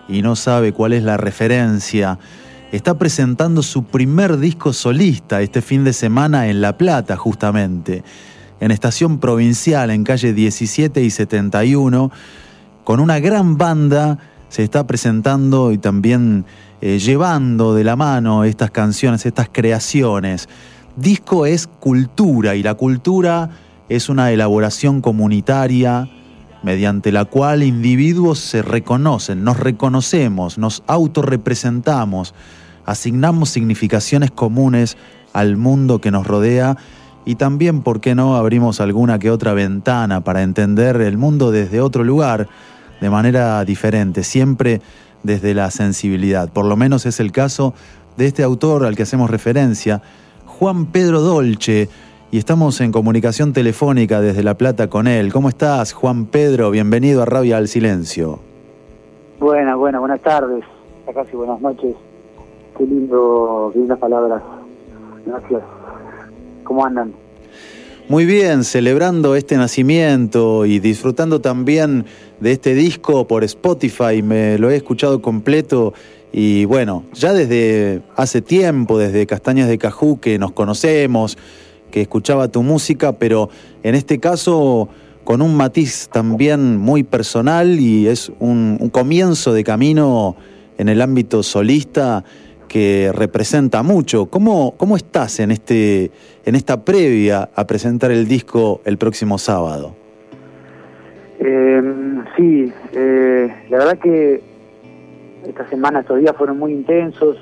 y no sabe cuál es la referencia, está presentando su primer disco solista este fin de semana en La Plata, justamente, en Estación Provincial, en calle diecisiete y setenta y uno, con una gran banda. Se está presentando y también eh, llevando de la mano estas canciones, estas creaciones. Disco es cultura, y la cultura es una elaboración comunitaria mediante la cual individuos se reconocen, nos reconocemos, nos autorrepresentamos, asignamos significaciones comunes al mundo que nos rodea, y también, ¿por qué no?, abrimos alguna que otra ventana para entender el mundo desde otro lugar, de manera diferente, siempre desde la sensibilidad. Por lo menos es el caso de este autor al que hacemos referencia, Juan Pedro Dolce, y estamos en comunicación telefónica desde La Plata con él. ¿Cómo estás, Juan Pedro? Bienvenido a Rabia al Silencio.
Buenas, buenas, buenas tardes, ya casi buenas noches. Qué lindo, qué lindas palabras. Gracias. ¿Cómo andan?
Muy bien, celebrando este nacimiento y disfrutando también de este disco por Spotify. Me lo he escuchado completo y bueno, ya desde hace tiempo, desde Castañas de Cajú, que nos conocemos, que escuchaba tu música, pero en este caso con un matiz también muy personal, y es un, un comienzo de camino en el ámbito solista que representa mucho. ¿Cómo, cómo estás en este en esta previa a presentar el disco el próximo sábado?
Eh, sí, eh, la verdad que esta semana, estos días fueron muy intensos,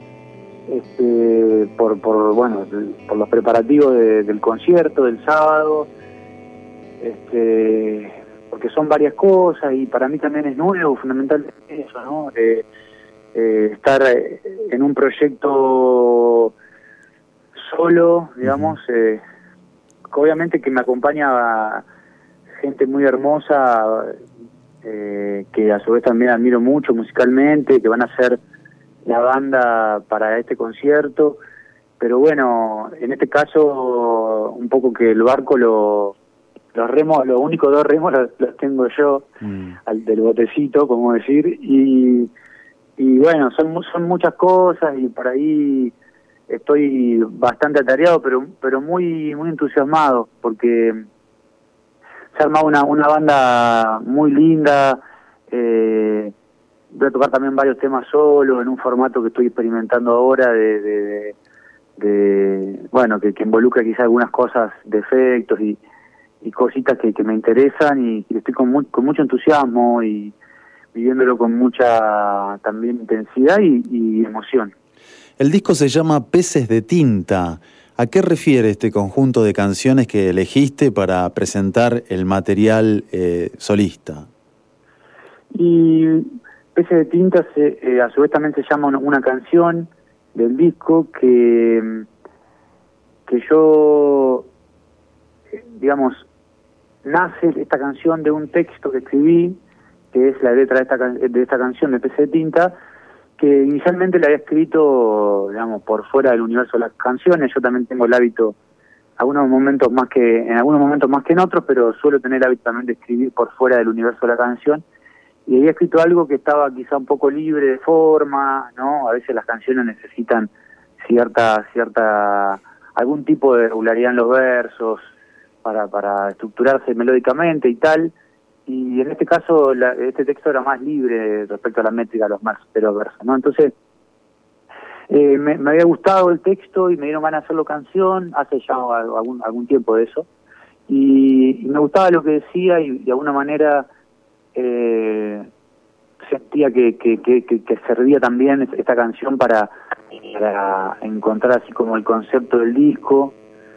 este, por, por bueno, por los preparativos de, del concierto del sábado, este, porque son varias cosas y para mí también es nuevo, fundamentalmente eso, ¿no? Eh, Eh, estar en un proyecto solo, digamos, eh, obviamente que me acompaña gente muy hermosa, eh, que a su vez también admiro mucho musicalmente, que van a ser la banda para este concierto, pero bueno, en este caso un poco que el barco lo los remos, los únicos dos remos los, los tengo yo, mm. al del botecito, como decir, y Y bueno, son son muchas cosas y por ahí estoy bastante atareado, pero pero muy muy entusiasmado, porque se ha armado una, una banda muy linda. Eh, voy a tocar también varios temas solo, en un formato que estoy experimentando ahora, de, de, de, de bueno, que, que involucra quizá algunas cosas de efectos y, y cositas que, que me interesan, y, y estoy con, muy, con mucho entusiasmo y viviéndolo con mucha también intensidad y, y emoción.
El disco se llama Peces de Tinta. ¿A qué refiere este conjunto de canciones que elegiste para presentar el material eh, solista?
Y Peces de Tinta se, eh, a su vez también se llama una, una canción del disco que, que yo, digamos, nace esta canción de un texto que escribí, que es la letra de esta, de esta canción de Peces de Tinta, que inicialmente la había escrito, digamos, por fuera del universo de las canciones. Yo también tengo el hábito, algunos momentos más que en algunos momentos más que en otros, pero suelo tener el hábito también de escribir por fuera del universo de la canción, y había escrito algo que estaba quizá un poco libre de forma, ¿no? A veces las canciones necesitan cierta, cierta, algún tipo de regularidad en los versos para, para estructurarse melódicamente y tal. Y en este caso la, este texto era más libre respecto a la métrica de los más de los versos, ¿no? Entonces eh, me, me había gustado el texto y me dieron ganas de hacerlo canción hace ya algún algún tiempo de eso, y, y me gustaba lo que decía, y de alguna manera eh, sentía que, que, que, que, que servía también esta canción para, para encontrar así como el concepto del disco,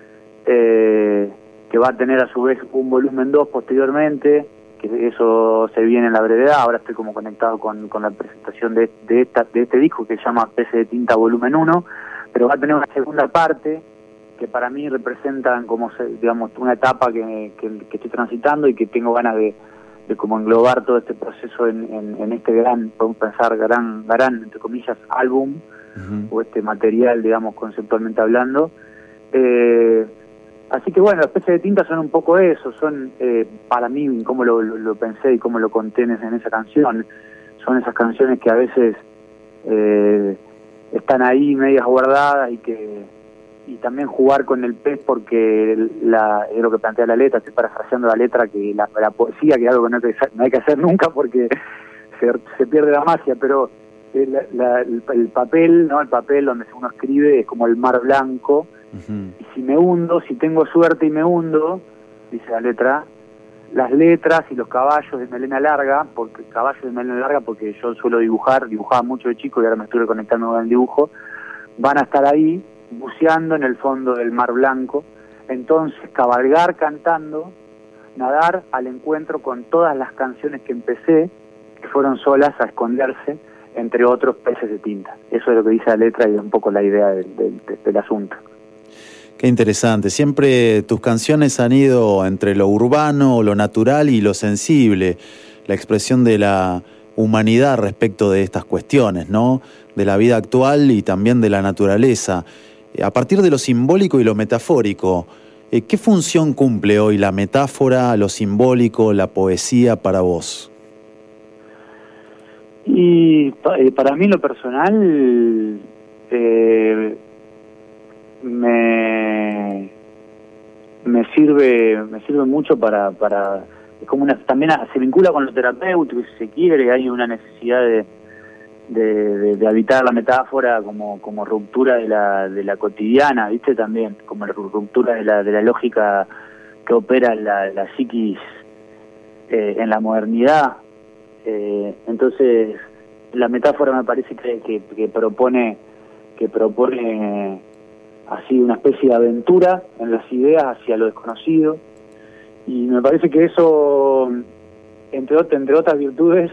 eh, que va a tener a su vez un volumen dos posteriormente, que eso se viene en la brevedad. Ahora estoy como conectado con, con la presentación de, de, esta, de este disco que se llama Peces de Tinta volumen uno, pero va a tener una segunda parte que para mí representan como, digamos, una etapa que, que, que estoy transitando y que tengo ganas de, de como englobar todo este proceso en, en, en este gran, podemos pensar, gran, gran, entre comillas, álbum, uh-huh. o este material, digamos, conceptualmente hablando. Eh, Así que bueno, las Peces de Tinta son un poco eso, son, eh, para mí, como lo, lo, lo pensé y cómo lo conté en esa canción, son esas canciones que a veces eh, están ahí medias guardadas y que y también jugar con el pez, porque la, es lo que plantea la letra, estoy parafraseando la letra, que la, la poesía, que es algo que no hay que, no hay que hacer nunca porque se, se pierde la magia, pero la, la, el, el papel, ¿no? El papel donde uno escribe es como el mar blanco, uh-huh. Y si me hundo, si tengo suerte y me hundo, dice la letra, las letras y los caballos de melena larga, porque caballos de melena larga, porque yo suelo dibujar, dibujaba mucho de chico y ahora me estoy reconectando con el dibujo, van a estar ahí buceando en el fondo del mar blanco. Entonces cabalgar cantando, nadar al encuentro con todas las canciones que empecé, que fueron solas a esconderse entre otros peces de tinta. Eso es lo que dice la letra y un poco la idea del, del, del asunto.
Qué interesante. Siempre tus canciones han ido entre lo urbano, lo natural y lo sensible, la expresión de la humanidad respecto de estas cuestiones, ¿no? De la vida actual y también de la naturaleza. A partir de lo simbólico y lo metafórico, ¿qué función cumple hoy la metáfora, lo simbólico, la poesía para vos?
Y para mí, lo personal, eh, me me sirve me sirve mucho para para es como una, también se vincula con lo terapéutico, si se quiere. Hay una necesidad de De, de, de habitar la metáfora como, como ruptura de la, de la cotidiana, ¿viste? También, como ruptura de la, de la lógica que opera la, la psiquis eh, en la modernidad. Eh, entonces, la metáfora me parece que, que, que propone que propone así una especie de aventura en las ideas hacia lo desconocido, y me parece que eso, entre, entre otras virtudes,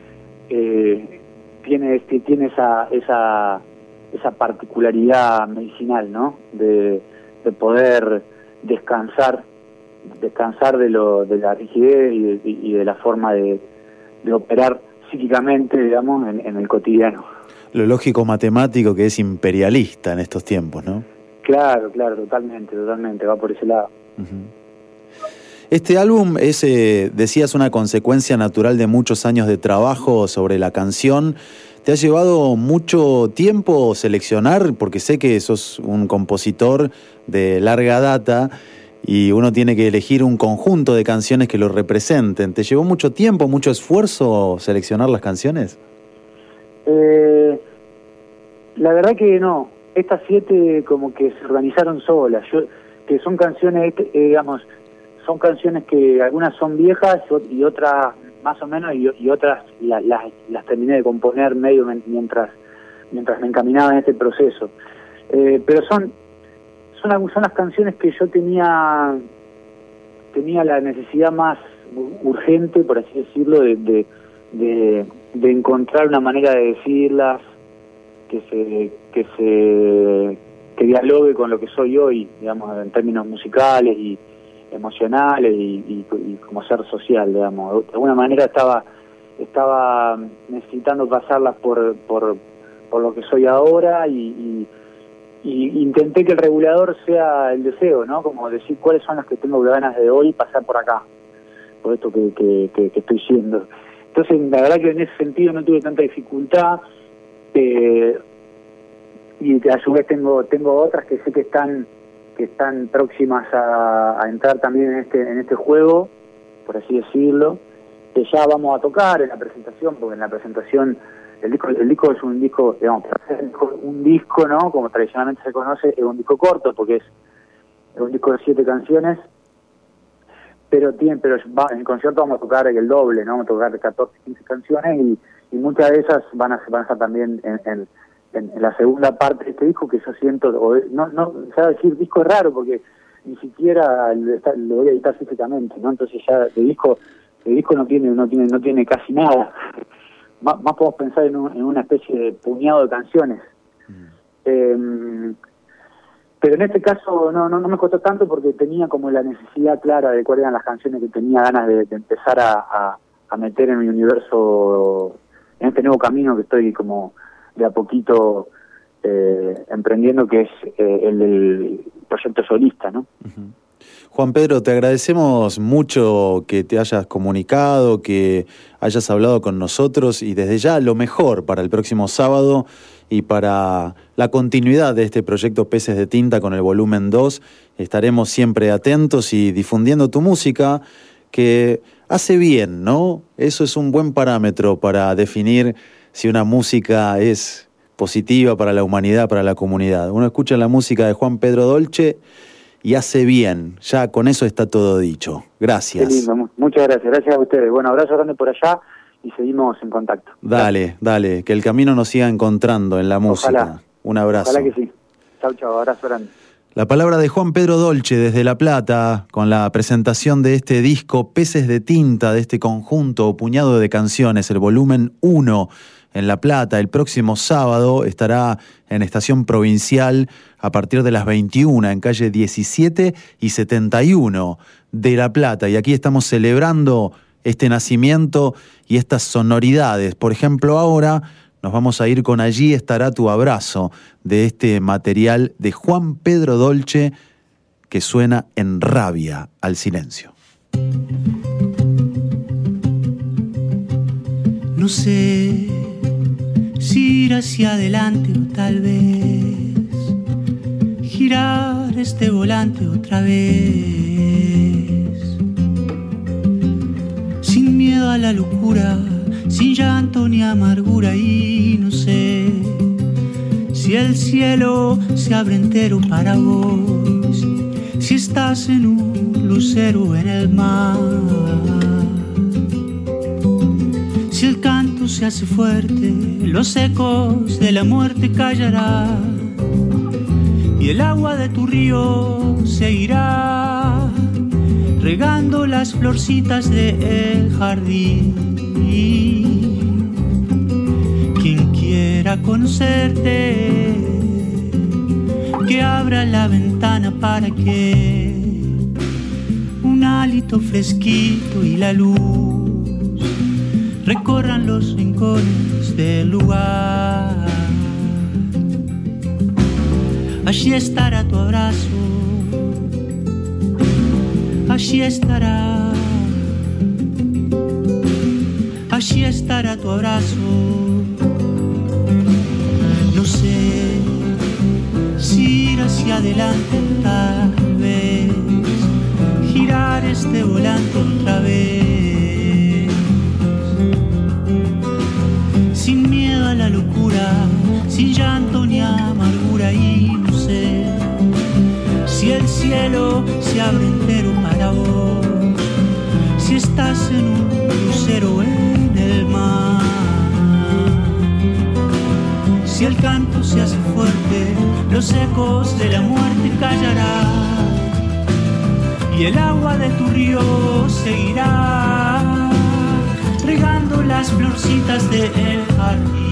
eh, tiene tiene esa esa esa particularidad medicinal, ¿no? De, de poder descansar descansar de lo de la rigidez y de, y de la forma de, de operar psíquicamente, digamos, en, en el cotidiano.
Lo lógico matemático que es imperialista en estos tiempos, ¿no?
Claro, claro, totalmente, totalmente, va por ese lado.
Uh-huh. Este álbum es, eh, decías, una consecuencia natural de muchos años de trabajo sobre la canción. ¿Te ha llevado mucho tiempo seleccionar? Porque sé que sos un compositor de larga data y uno tiene que elegir un conjunto de canciones que lo representen. ¿Te llevó mucho tiempo, mucho esfuerzo seleccionar las canciones?
Eh, la verdad que no. Estas siete como que se organizaron solas. Yo, que son canciones, eh, digamos... Son canciones que algunas son viejas y otras más o menos, y, y otras la, la, las terminé de componer medio mientras mientras me encaminaba en este proceso. Eh, pero son, son son las canciones que yo tenía tenía la necesidad más urgente, por así decirlo, de, de, de, de encontrar una manera de decirlas que se que se que dialogue con lo que soy hoy, digamos, en términos musicales y emocionales y, y, y como ser social, digamos. De alguna manera estaba estaba necesitando pasarlas por por, por lo que soy ahora y, y, y intenté que el regulador sea el deseo, ¿no? Como decir cuáles son las que tengo ganas de hoy pasar por acá, por esto que, que, que, que estoy siendo. Entonces, la verdad que en ese sentido no tuve tanta dificultad, eh, y a su vez tengo tengo otras que sé que están que están próximas a, a entrar también en este en este juego, por así decirlo, que ya vamos a tocar en la presentación, porque en la presentación el disco el disco es un disco, digamos, un disco, ¿no? Como tradicionalmente se conoce, es un disco corto, porque es, es un disco de siete canciones, pero tiene, pero va, en el concierto vamos a tocar el doble, ¿no? Vamos a tocar catorce, quince canciones y, y muchas de esas van a, van a estar también en, en En, en la segunda parte de este disco, que yo siento, o no, no, ya decir disco es raro porque ni siquiera lo, está, lo voy a editar físicamente, ¿no? Entonces ya de disco, el disco no tiene, no tiene, no tiene casi nada. Más, más podemos pensar en, un, en una especie de puñado de canciones. Mm. Eh, pero en este caso no, no, no me costó tanto porque tenía como la necesidad clara de cuáles eran las canciones que tenía ganas de, de empezar a, a, a meter en mi universo, en este nuevo camino que estoy como de a poquito eh, emprendiendo, que es eh, el, el proyecto solista, ¿no?
Uh-huh. Juan Pedro, te agradecemos mucho que te hayas comunicado, que hayas hablado con nosotros y desde ya lo mejor para el próximo sábado y para la continuidad de este proyecto Peces de Tinta con el volumen dos. Estaremos siempre atentos y difundiendo tu música, que hace bien, ¿no? Eso es un buen parámetro para definir si una música es positiva para la humanidad, para la comunidad. Uno escucha la música de Juan Pedro Dolce y hace bien. Ya con eso está todo dicho. Gracias.
Qué lindo. Muchas gracias. Gracias a ustedes. Bueno, abrazo grande por allá y seguimos en contacto.
Dale, gracias. Dale. Que el camino nos siga encontrando en la música.
Ojalá.
Un abrazo.
Ojalá que sí. Chau, chau. Abrazo grande.
La palabra de Juan Pedro Dolce desde La Plata, con la presentación de este disco Peces de Tinta, de este conjunto o puñado de canciones, el volumen uno en La Plata. El próximo sábado estará en Estación Provincial a partir de las veintiuna, en calle diecisiete y setenta y uno de La Plata. Y aquí estamos celebrando este nacimiento y estas sonoridades. Por ejemplo, ahora nos vamos a ir con Allí estará tu abrazo, de este material de Juan Pedro Dolce, que suena en Rabia al Silencio.
No sé si ir hacia adelante o tal vez girar este volante otra vez, sin miedo a la locura, sin llanto ni amargura, y no sé si el cielo se abre entero para vos, si estás en un lucero en el mar, si el canto se hace fuerte, los ecos de la muerte callarán y el agua de tu río seguirá regando las florcitas del jardín. Quien quiera conocerte, que abra la ventana para que un hálito fresquito y la luz recorran los rincones del lugar. Allí estará tu abrazo, allí estará, allí estará tu abrazo. No sé si ir hacia adelante tal vez, girar este volante otra vez, sin miedo a la locura, sin llanto ni amargura, y no sé si el cielo se abre entero para vos, si estás en un lucero en el mar, si el canto se hace fuerte, los ecos de la muerte callarán y el agua de tu río seguirá regando las florcitas del jardín.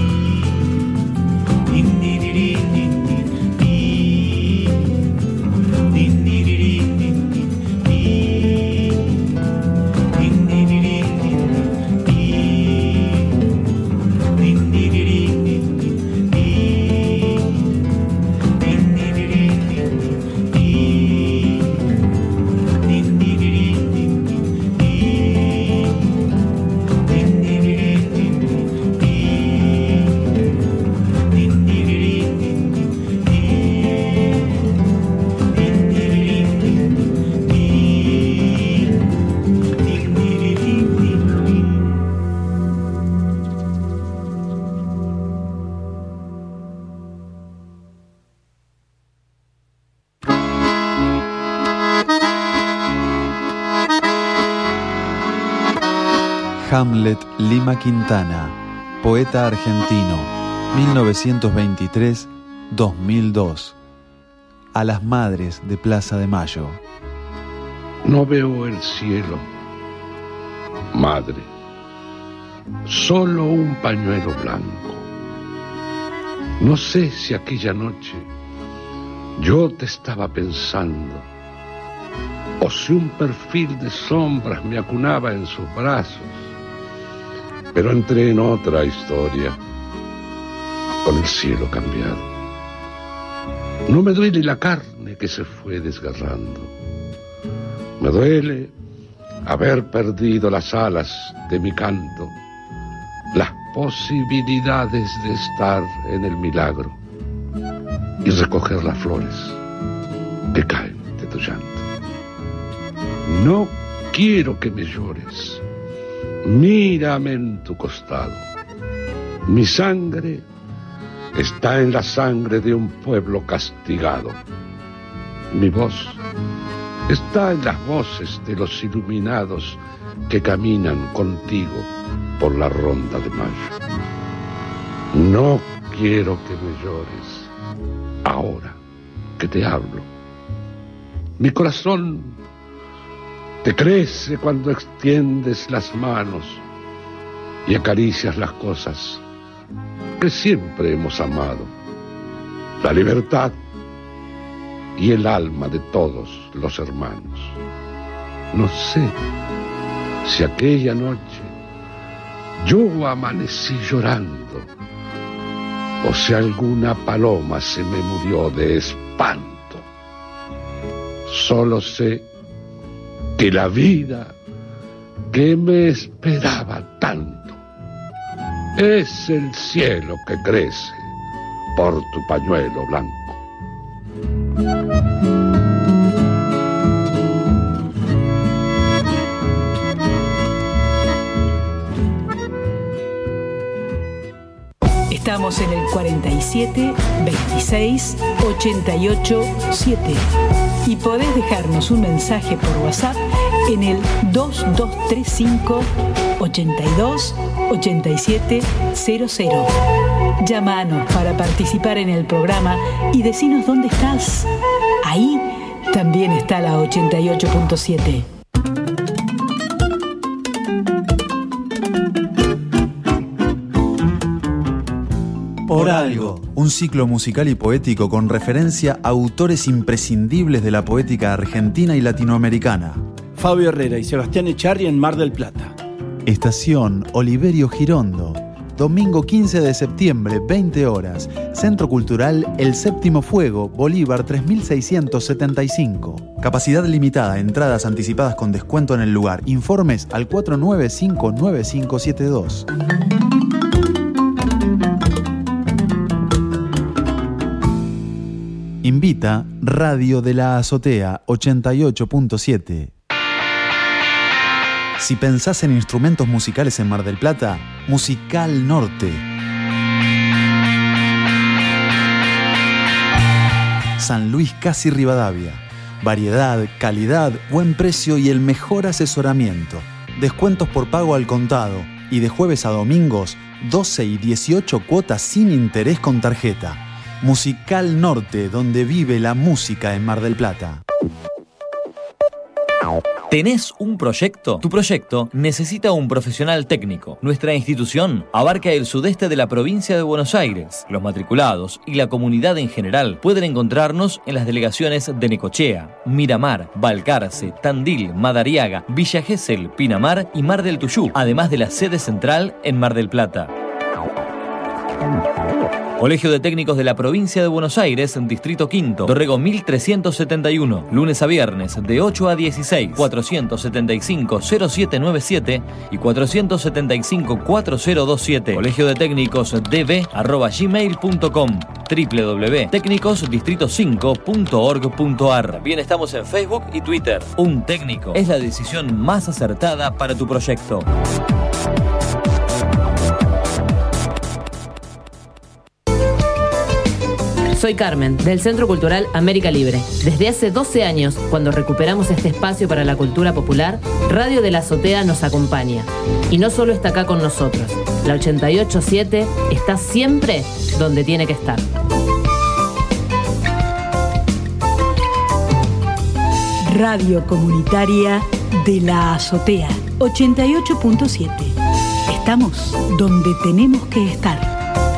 Hamlet Lima Quintana, poeta argentino, mil novecientos veintitrés a dos mil dos. A las madres de Plaza de Mayo.
No veo el cielo, madre, solo un pañuelo blanco. No sé si aquella noche yo te estaba pensando, o si un perfil de sombras me acunaba en sus brazos, pero entré en otra historia, con el cielo cambiado. No me duele la carne que se fue desgarrando, Me duele haber perdido las alas de mi canto, las posibilidades de estar en el milagro y recoger las flores que caen de tu llanto. No quiero que me llores, mírame en tu costado. Mi sangre está en la sangre de un pueblo castigado. Mi voz está en las voces de los iluminados que caminan contigo por la ronda de mayo. No quiero que me llores ahora que te hablo. Mi corazón te crece cuando extiendes las manos y acaricias las cosas que siempre hemos amado: la libertad y el alma de todos los hermanos. No sé si aquella noche yo amanecí llorando o si alguna paloma se me murió de espanto. Solo sé que la vida que me esperaba tanto es el cielo que crece por tu pañuelo blanco.
Estamos en el cuarenta y siete, veintiséis, ochenta y ocho, siete y podés dejarnos un mensaje por WhatsApp en el dos dos tres cinco, ochenta y dos, ochenta y siete, cero cero. Llámanos para participar en el programa y decinos dónde estás. Ahí también está la ochenta y ocho punto siete.
Por algo. Un ciclo musical y poético con referencia a autores imprescindibles de la poética argentina y latinoamericana.
Fabio Herrera y Sebastián Echarri en Mar del Plata.
Estación Oliverio Girondo. Domingo quince de septiembre, veinte horas. Centro Cultural El Séptimo Fuego, Bolívar tres mil seiscientos setenta y cinco. Capacidad limitada, entradas anticipadas con descuento en el lugar. Informes al cuatro nueve cinco nueve cinco siete dos. Invita Radio de la Azotea ochenta y ocho punto siete. Si pensás en instrumentos musicales en Mar del Plata, Musical Norte. San Luis Casi Rivadavia. Variedad, calidad, buen precio y el mejor asesoramiento. Descuentos por pago al contado y de jueves a domingos, doce y dieciocho cuotas sin interés con tarjeta. Musical Norte, donde vive la música en Mar del Plata.
¿Tenés un proyecto? Tu proyecto necesita un profesional técnico. Nuestra institución abarca el sudeste de la provincia de Buenos Aires. Los matriculados y la comunidad en general pueden encontrarnos en las delegaciones de Necochea, Miramar, Balcarce, Tandil, Madariaga, Villa Gesell, Pinamar y Mar del Tuyú, además de la sede central en Mar del Plata. Colegio de Técnicos de la Provincia de Buenos Aires, Distrito Quinto, Dorrego mil trescientos setenta y uno, lunes a viernes de ocho a dieciséis, cuatrocientos setenta y cinco, cero siete noventa y siete y cuatrocientos setenta y cinco, cuarenta veintisiete. Colegio de Técnicos db arroba gmail punto com, w w w punto técnicos distrito cinco punto org punto a r. También estamos en Facebook y Twitter. Un técnico es la decisión más acertada para tu proyecto.
Soy Carmen, del Centro Cultural América Libre. Desde hace doce años, cuando recuperamos este espacio para la cultura popular, Radio de la Azotea nos acompaña. Y no solo está acá con nosotros, la ochenta y ocho punto siete está siempre donde tiene que estar.
Radio Comunitaria de la Azotea, ochenta y ocho punto siete. Estamos donde tenemos que estar.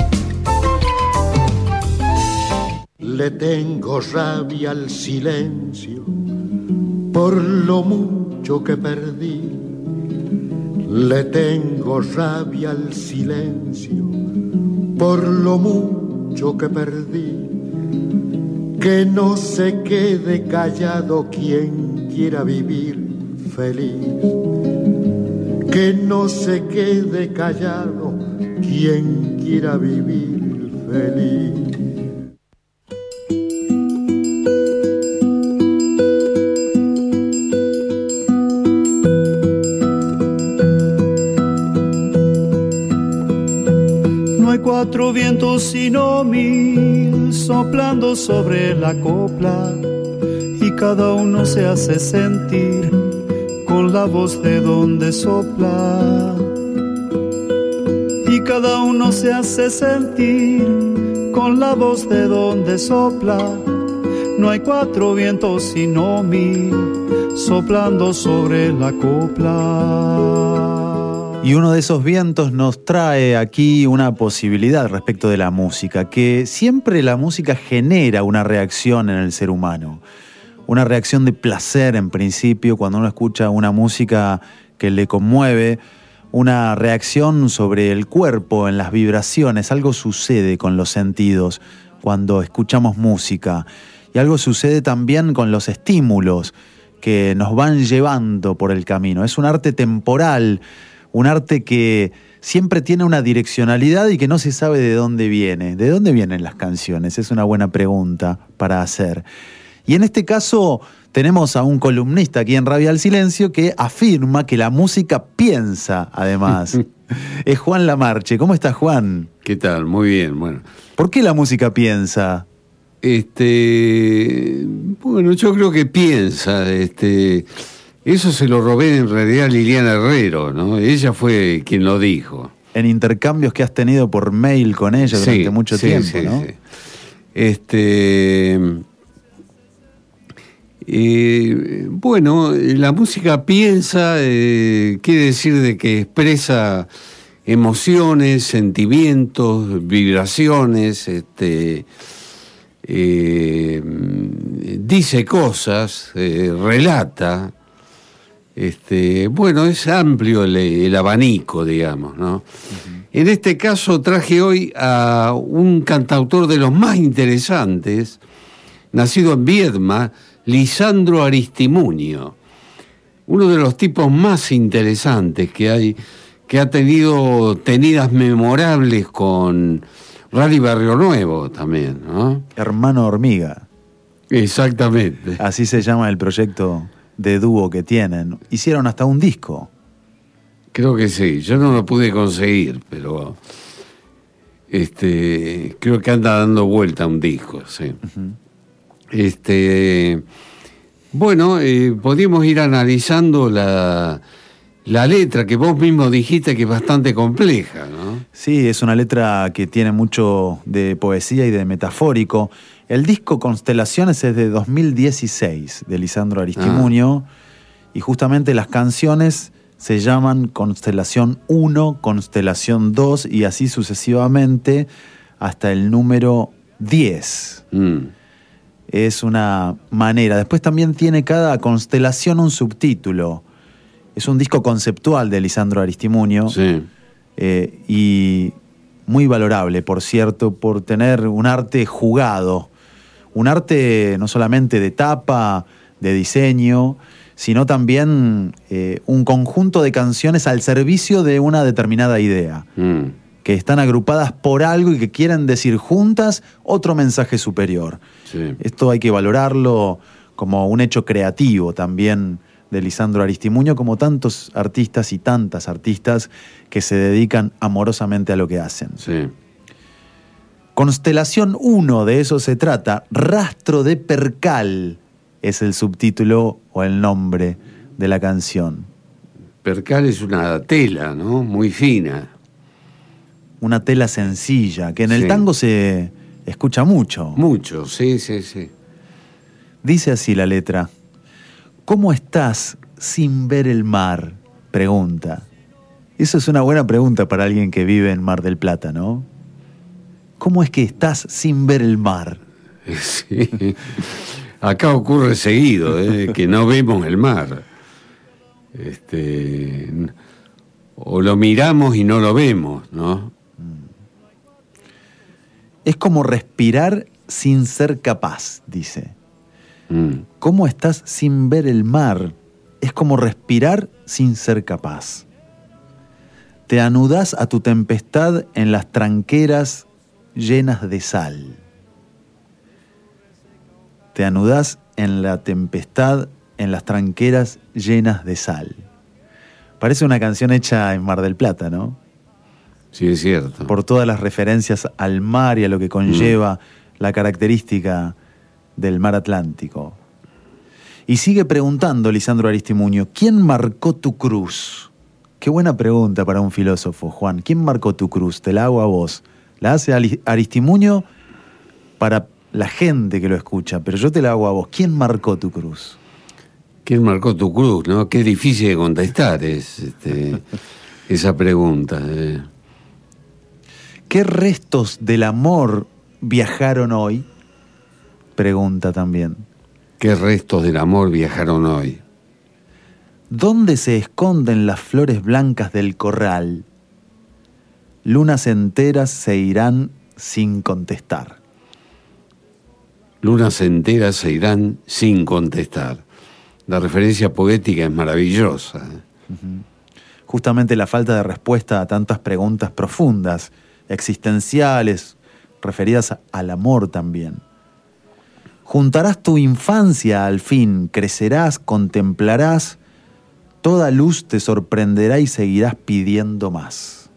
Le tengo rabia al silencio por lo mucho que perdí. Le tengo rabia al silencio por lo mucho que perdí. Que no se quede callado quien quiera vivir feliz. Que no se quede callado quien quiera vivir feliz.
No hay cuatro vientos sino mil soplando sobre la copla, y cada uno se hace sentir con la voz de donde sopla. Y cada uno se hace sentir con la voz de donde sopla. No hay cuatro vientos sino mil soplando sobre la copla.
Y uno de esos vientos nos trae aquí una posibilidad respecto de la música, que siempre la música genera una reacción en el ser humano. Una reacción de placer en principio cuando uno escucha una música que le conmueve, una reacción sobre el cuerpo, en las vibraciones. Algo sucede con los sentidos cuando escuchamos música. Y algo sucede también con los estímulos que nos van llevando por el camino. Es un arte temporal, un arte que siempre tiene una direccionalidad y que no se sabe de dónde viene. ¿De dónde vienen las canciones? Es una buena pregunta para hacer. Y en este caso tenemos a un columnista aquí en Rabia al Silencio que afirma que la música piensa, además. Es Juan Lamarche. ¿Cómo estás, Juan?
¿Qué tal? Muy bien, bueno.
¿Por qué la música piensa?
Este, bueno, yo creo que piensa, este, eso se lo robé en realidad a Liliana Herrero, ¿no? Ella fue quien lo dijo.
En intercambios que has tenido por mail con ella durante
sí,
mucho
sí,
tiempo,
sí,
¿no?
Sí. Este, eh, bueno, la música piensa, eh, quiere decir de que expresa emociones, sentimientos, vibraciones, este, eh, dice cosas, eh, relata. Este, bueno, es amplio el, el abanico, digamos, ¿no? Uh-huh. En este caso traje hoy a un cantautor de los más interesantes, nacido en Viedma, Lisandro Aristimuño, uno de los tipos más interesantes que hay, que ha tenido tenidas memorables con Radio Barrio Nuevo también, ¿no?
Hermano Hormiga.
Exactamente.
Así se llama el proyecto de dúo que tienen. Hicieron hasta un disco.
Creo que sí, yo no lo pude conseguir, pero este, creo que anda dando vuelta un disco, sí. Uh-huh. Este, bueno, eh, podríamos ir analizando la, la letra que vos mismo dijiste que es bastante compleja, ¿no?
Sí, es una letra que tiene mucho de poesía y de metafórico. El disco Constelaciones es de dos mil dieciséis, de Lisandro Aristimuño, ah. y justamente las canciones se llaman Constelación uno, Constelación dos, y así sucesivamente hasta el número diez. Mm. Es una manera. Después también tiene cada constelación un subtítulo. Es un disco conceptual de Lisandro Aristimuño.
Sí.
Eh, y muy valorable, por cierto, por tener un arte jugado. Un arte no solamente de tapa, de diseño, sino también eh, un conjunto de canciones al servicio de una determinada idea, mm. que están agrupadas por algo y que quieren decir juntas otro mensaje superior.
Sí.
Esto hay que valorarlo como un hecho creativo también de Lisandro Aristimuño, como tantos artistas y tantas artistas que se dedican amorosamente a lo que hacen.
Sí.
Constelación uno, de eso se trata. Rastro de Percal es el subtítulo o el nombre de la canción.
Percal es una tela, ¿no? Muy fina.
Una tela sencilla, que en el
sí.
tango se escucha mucho.
Mucho, sí, sí, sí.
Dice así la letra. ¿Cómo estás sin ver el mar? Pregunta. Eso es una buena pregunta para alguien que vive en Mar del Plata, ¿no? ¿Cómo es que estás sin ver el mar?
Sí. Acá ocurre seguido, ¿eh? Que no vemos el mar. Este, o lo miramos y no lo vemos, ¿no?
Es como respirar sin ser capaz, dice.
Mm.
¿Cómo estás sin ver el mar? Es como respirar sin ser capaz. Te anudás a tu tempestad en las tranqueras llenas de sal. Te anudás en la tempestad en las tranqueras llenas de sal. Parece una canción hecha en Mar del Plata, ¿no?
Sí, es cierto.
Por todas las referencias al mar y a lo que conlleva mm. la característica del mar Atlántico. Y sigue preguntando Lisandro Aristimuño, ¿quién marcó tu cruz? Qué buena pregunta para un filósofo, Juan. ¿Quién marcó tu cruz? Te la hago a vos. La hace Aristimuño para la gente que lo escucha, pero yo te la hago a vos. ¿Quién marcó tu cruz?
¿Quién marcó tu cruz? ¿No? Qué difícil de contestar es este, esa pregunta. Eh.
¿Qué restos del amor viajaron hoy? Pregunta también.
¿Qué restos del amor viajaron hoy?
¿Dónde se esconden las flores blancas del corral? Lunas enteras se irán sin contestar.
Lunas enteras se irán sin contestar. La referencia poética es maravillosa.
Uh-huh. Justamente la falta de respuesta a tantas preguntas profundas, existenciales, referidas al amor también. Juntarás tu infancia al fin, crecerás, contemplarás, toda luz te sorprenderá y seguirás pidiendo más.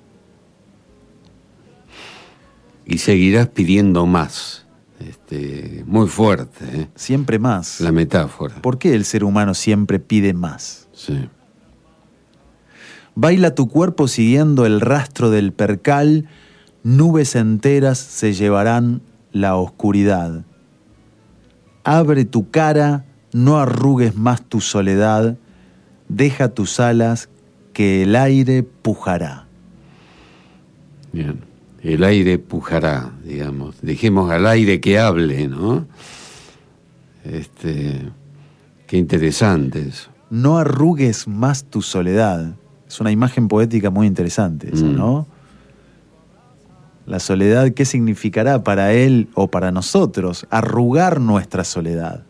Y seguirás pidiendo más. Este, muy fuerte, ¿eh?
Siempre más.
La metáfora.
¿Por qué el ser humano siempre pide más?
Sí.
Baila tu cuerpo siguiendo el rastro del percal, nubes enteras se llevarán la oscuridad. Abre tu cara, no arrugues más tu soledad, deja tus alas que el aire pujará.
Bien, el aire pujará, digamos. Dejemos al aire que hable, ¿no? Este, qué interesante eso.
No arrugues más tu soledad. Es una imagen poética muy interesante esa, mm. ¿no? La soledad, ¿qué significará para él o para nosotros? Arrugar nuestra soledad.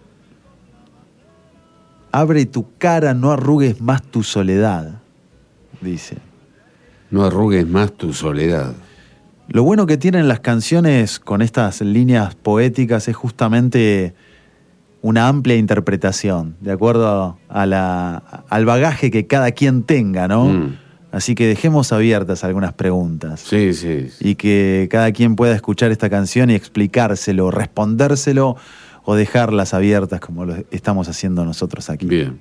Abre tu cara, no arrugues más tu soledad, dice.
No arrugues más tu soledad.
Lo bueno que tienen las canciones con estas líneas poéticas es justamente una amplia interpretación, de acuerdo a la, al bagaje que cada quien tenga, ¿no? Mm. Así que dejemos abiertas algunas preguntas.
Sí, sí, sí.
Y que cada quien pueda escuchar esta canción y explicárselo, respondérselo o dejarlas abiertas como lo estamos haciendo nosotros aquí.
Bien.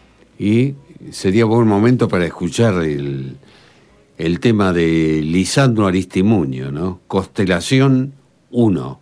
Y sería buen momento para escuchar el, el tema de Lisandro Aristimuño, ¿no? Constelación uno.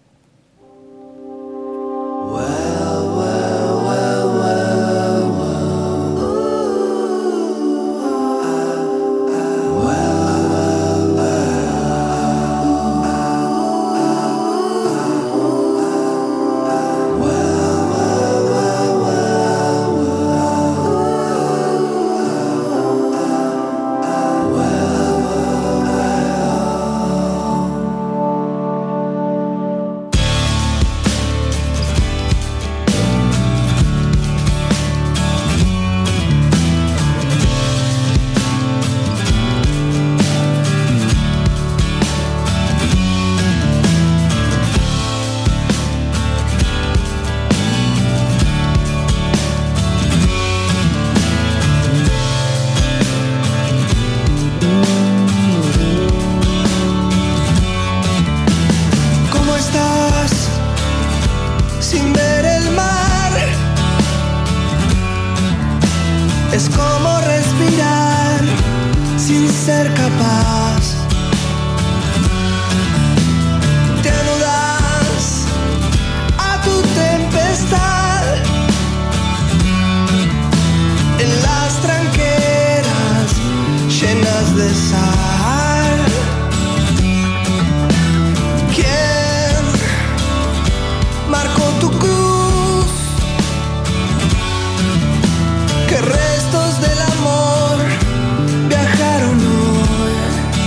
¿Qué restos del amor viajaron hoy?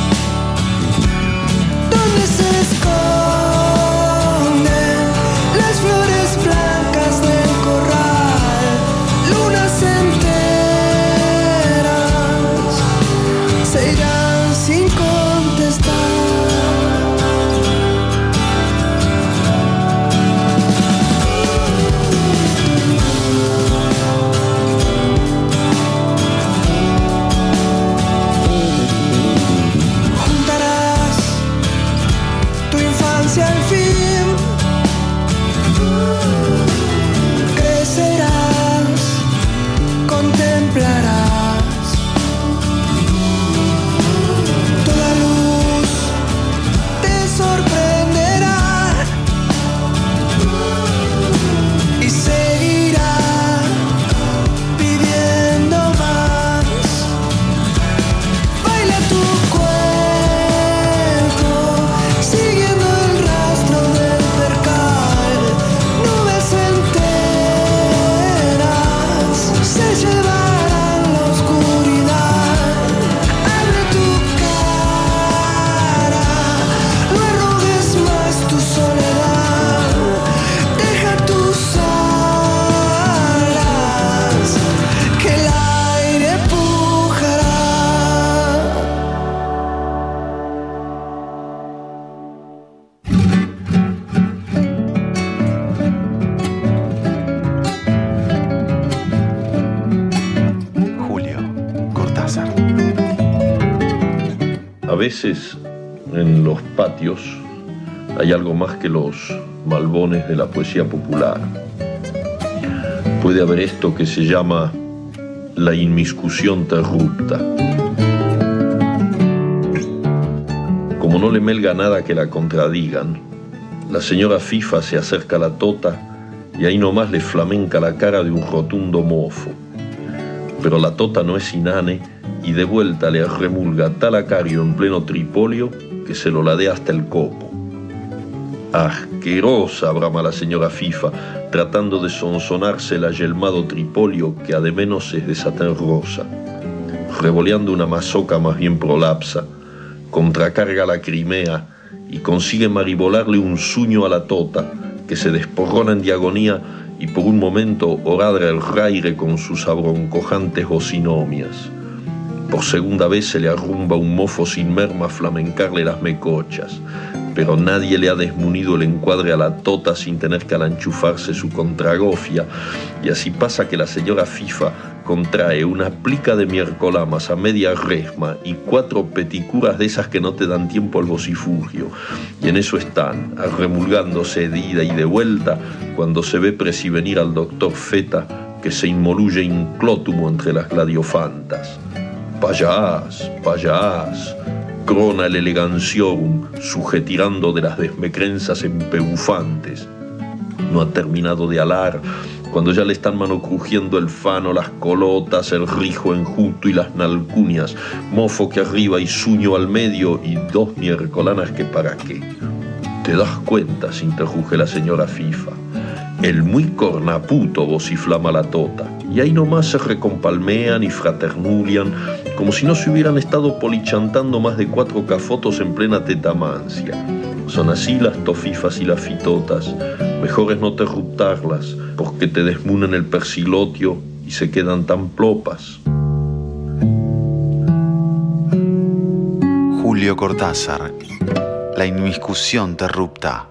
si al fin crecerás, contemplarás toda luz, te sorprenderá y seguirá pidiendo más. Baila tu cuerpo, siguiendo el rastro del percal. Nubes enteras se llevarán la oscuridad. Abre tu cara, no arrugues más tu soledad. Deja tus alas, que el aire pujará.
Julio Cortázar.
A veces en los patios hay algo más que los malbones de la poesía popular. Puede haber esto que se llama la inmiscusión terrupta. Como no le melga nada que la contradigan, la señora Fifa se acerca a la tota y ahí nomás le flamenca la cara de un rotundo mofo. Pero la tota no es inane y de vuelta le remulga tal acario en pleno tripolio que se lo ladea hasta el copo. Asquerosa, brama la señora Fifa, tratando de sonsonarse el ayelmado tripolio que a de menos es de satén rosa. Revoleando una mazoca más bien prolapsa, contracarga la Crimea y consigue maribolarle un suño a la tota, que se desporrona en diagonía y por un momento oradra el raire con sus abroncojantes bocinomias. Por segunda vez se le arrumba un mofo sin merma a flamencarle las mecochas, pero nadie le ha desmunido el encuadre a la tota sin tener que alanchufarse su contragofia, y así pasa que la señora Fifa contrae una plica de miércolamas a media resma y cuatro peticuras de esas que no te dan tiempo al vocifugio, y en eso están, arremulgándose de ida y de vuelta, cuando se ve presivenir al doctor Feta, que se inmoluye inclótumo entre las gladiofantas. Payás, payás, crona el eleganciorum, sujetirando de las desmecrenzas empebufantes. No ha terminado de alar, cuando ya le están manocrujiendo el fano, las colotas, el rijo enjuto y las nalcunias, mofo que arriba y suño al medio y dos miércolanas que para qué. ¿Te das cuenta?, se interruge la señora Fifa. El muy cornaputo vociflama la tota, y ahí nomás se recompalmean y fraternulian, como si no se hubieran estado polichantando más de cuatro cafotos en plena tetamancia. Son así las tofifas y las fitotas, mejor es no terruptarlas, porque te desmunan el persilotio y se quedan tan plopas.
Julio Cortázar, la inmiscusión terrupta.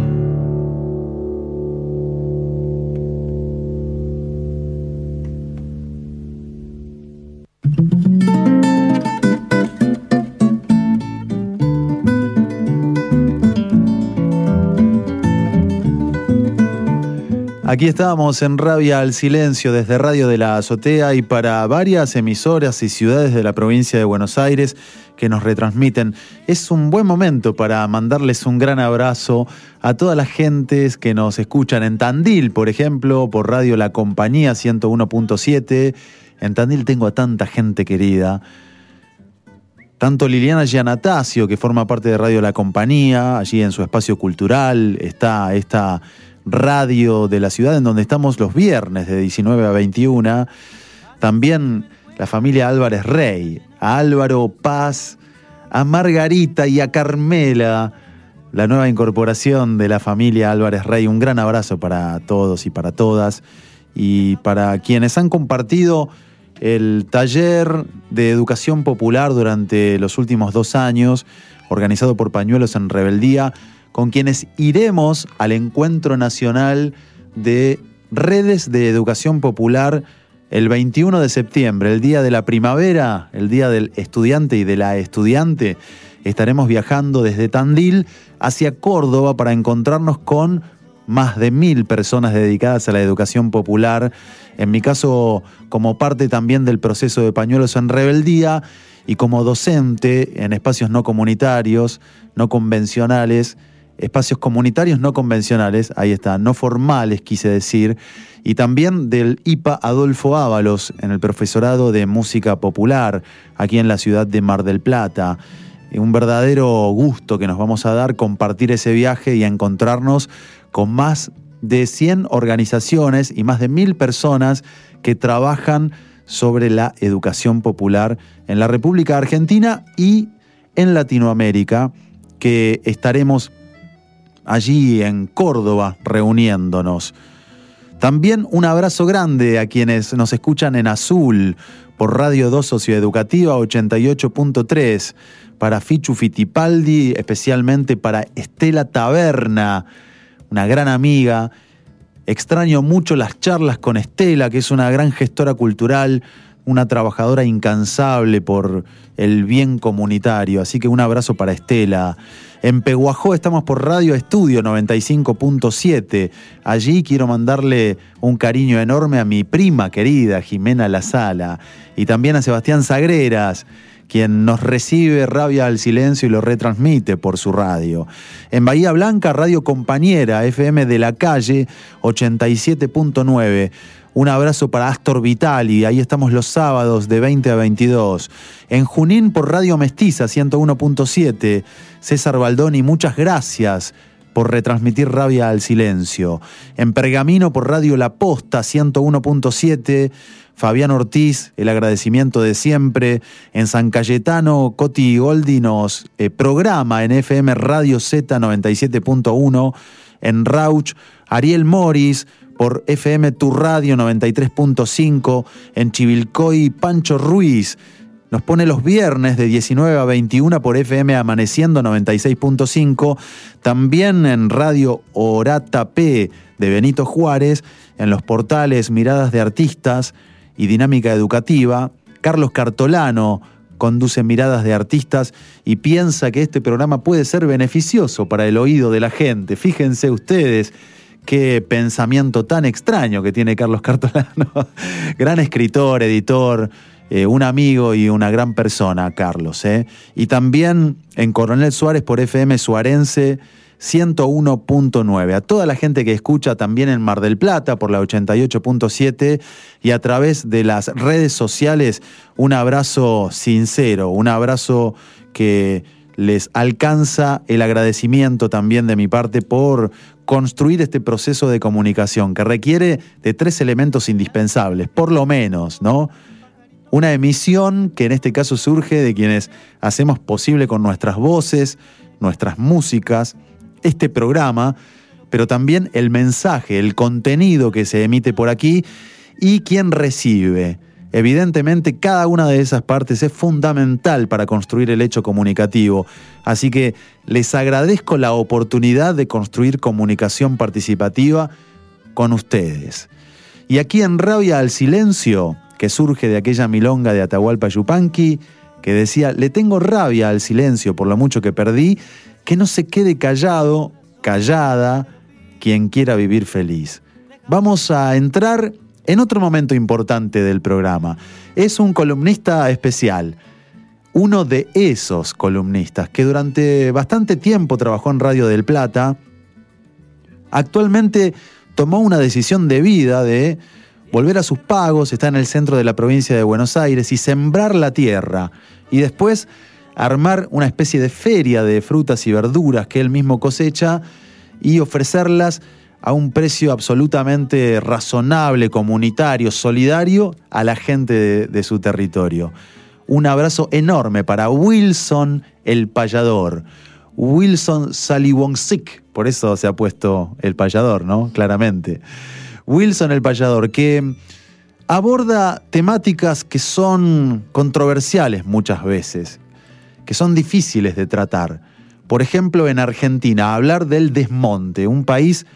Aquí estamos en Rabia al Silencio desde Radio de la Azotea y para varias emisoras y ciudades de la provincia de Buenos Aires que nos retransmiten. Es un buen momento para mandarles un gran abrazo a todas las gentes que nos escuchan en Tandil, por ejemplo, por Radio La Compañía ciento uno punto siete. En Tandil tengo a tanta gente querida. Tanto Liliana Giannatasio, que forma parte de Radio La Compañía, allí en su espacio cultural, está esta radio de la ciudad en donde estamos los viernes de diecinueve a veintiuna. También la familia Álvarez Rey, a Álvaro Paz, a Margarita y a Carmela, la nueva incorporación de la familia Álvarez Rey. Un gran abrazo para todos y para todas, y para quienes han compartido el taller de educación popular durante los últimos dos años, organizado por Pañuelos en Rebeldía, con quienes iremos al Encuentro Nacional de Redes de Educación Popular el veintiuno de septiembre, el día de la primavera, el día del estudiante y de la estudiante, estaremos viajando desde Tandil hacia Córdoba para encontrarnos con más de mil personas dedicadas a la educación popular, en mi caso como parte también del proceso de Pañuelos en Rebeldía y como docente en espacios no comunitarios, no convencionales, espacios comunitarios no convencionales, ahí está, no formales quise decir, y también del I P A Adolfo Ábalos en el profesorado de música popular aquí en la ciudad de Mar del Plata. Un verdadero gusto que nos vamos a dar compartir ese viaje y a encontrarnos con más de cien organizaciones y más de mil personas que trabajan sobre la educación popular en la República Argentina y en Latinoamérica, que estaremos allí en Córdoba reuniéndonos. También un abrazo grande a quienes nos escuchan en Azul por Radio dos Socioeducativa ochenta y ocho punto tres, para Fichu Fittipaldi, especialmente para Estela Taberna, una gran amiga. Extraño mucho las charlas con Estela, que es una gran gestora cultural, una trabajadora incansable por el bien comunitario. Así que un abrazo para Estela. En Peguajó estamos por Radio Estudio noventa y cinco punto siete. Allí quiero mandarle un cariño enorme a mi prima querida, Jimena La Sala. Y también a Sebastián Sagreras, quien nos recibe Rabia al Silencio y lo retransmite por su radio. En Bahía Blanca, Radio Compañera, F M de la Calle, ochenta y siete punto nueve. Un abrazo para Astor Vitali, ahí estamos los sábados de veinte a veintidós. En Junín por Radio Mestiza, ciento uno punto siete. César Baldoni, muchas gracias por retransmitir Rabia al Silencio. En Pergamino por Radio La Posta, ciento uno punto siete. Fabián Ortiz, el agradecimiento de siempre. En San Cayetano, Coti Goldi nos eh, programa en F M Radio Z noventa y siete punto uno. En Rauch, Ariel Moris por F M Tu Radio noventa y tres punto cinco. En Chivilcoy, Pancho Ruiz nos pone los viernes de diecinueve a veintiuna por F M Amaneciendo noventa y seis punto cinco. También en Radio Orata P de Benito Juárez. En los portales Miradas de Artistas y Dinámica Educativa. Carlos Cartolano conduce Miradas de Artistas y piensa que este programa puede ser beneficioso para el oído de la gente. Fíjense ustedes qué pensamiento tan extraño que tiene Carlos Cartolano. Gran escritor, editor, eh, un amigo y una gran persona, Carlos. ¿eh? Y también en Coronel Suárez por F M Suarense ciento uno punto nueve. A toda la gente que escucha también en Mar del Plata por la ochenta y ocho punto siete y a través de las redes sociales, un abrazo sincero, un abrazo que les alcanza el agradecimiento también de mi parte por construir este proceso de comunicación que requiere de tres elementos indispensables, por lo menos, ¿no? Una emisión que en este caso surge de quienes hacemos posible con nuestras voces, nuestras músicas, este programa, pero también el mensaje, el contenido que se emite por aquí y quien recibe. Evidentemente, cada una de esas partes es fundamental para construir el hecho comunicativo. Así que les agradezco la oportunidad de construir comunicación participativa con ustedes. Y aquí en Rabia al Silencio, que surge de aquella milonga de Atahualpa Yupanqui, que decía, le tengo rabia al silencio por lo mucho que perdí, que no se quede callado, callada, quien quiera vivir feliz. Vamos a entrar en otro momento importante del programa. Es un columnista especial, uno de esos columnistas que durante bastante tiempo trabajó en Radio del Plata. Actualmente tomó una decisión de vida de volver a sus pagos, está en el centro de la provincia de Buenos Aires y sembrar la tierra y después armar una especie de feria de frutas y verduras que él mismo cosecha y ofrecerlas a un precio absolutamente razonable, comunitario, solidario a la gente de, de su territorio. Un abrazo enorme para Wilson el Payador. Wilson Saliwongsik, por eso se ha puesto el payador, ¿no? Claramente. Wilson el Payador, que aborda temáticas que son controversiales muchas veces, que son difíciles de tratar. Por ejemplo, en Argentina, hablar del desmonte, un país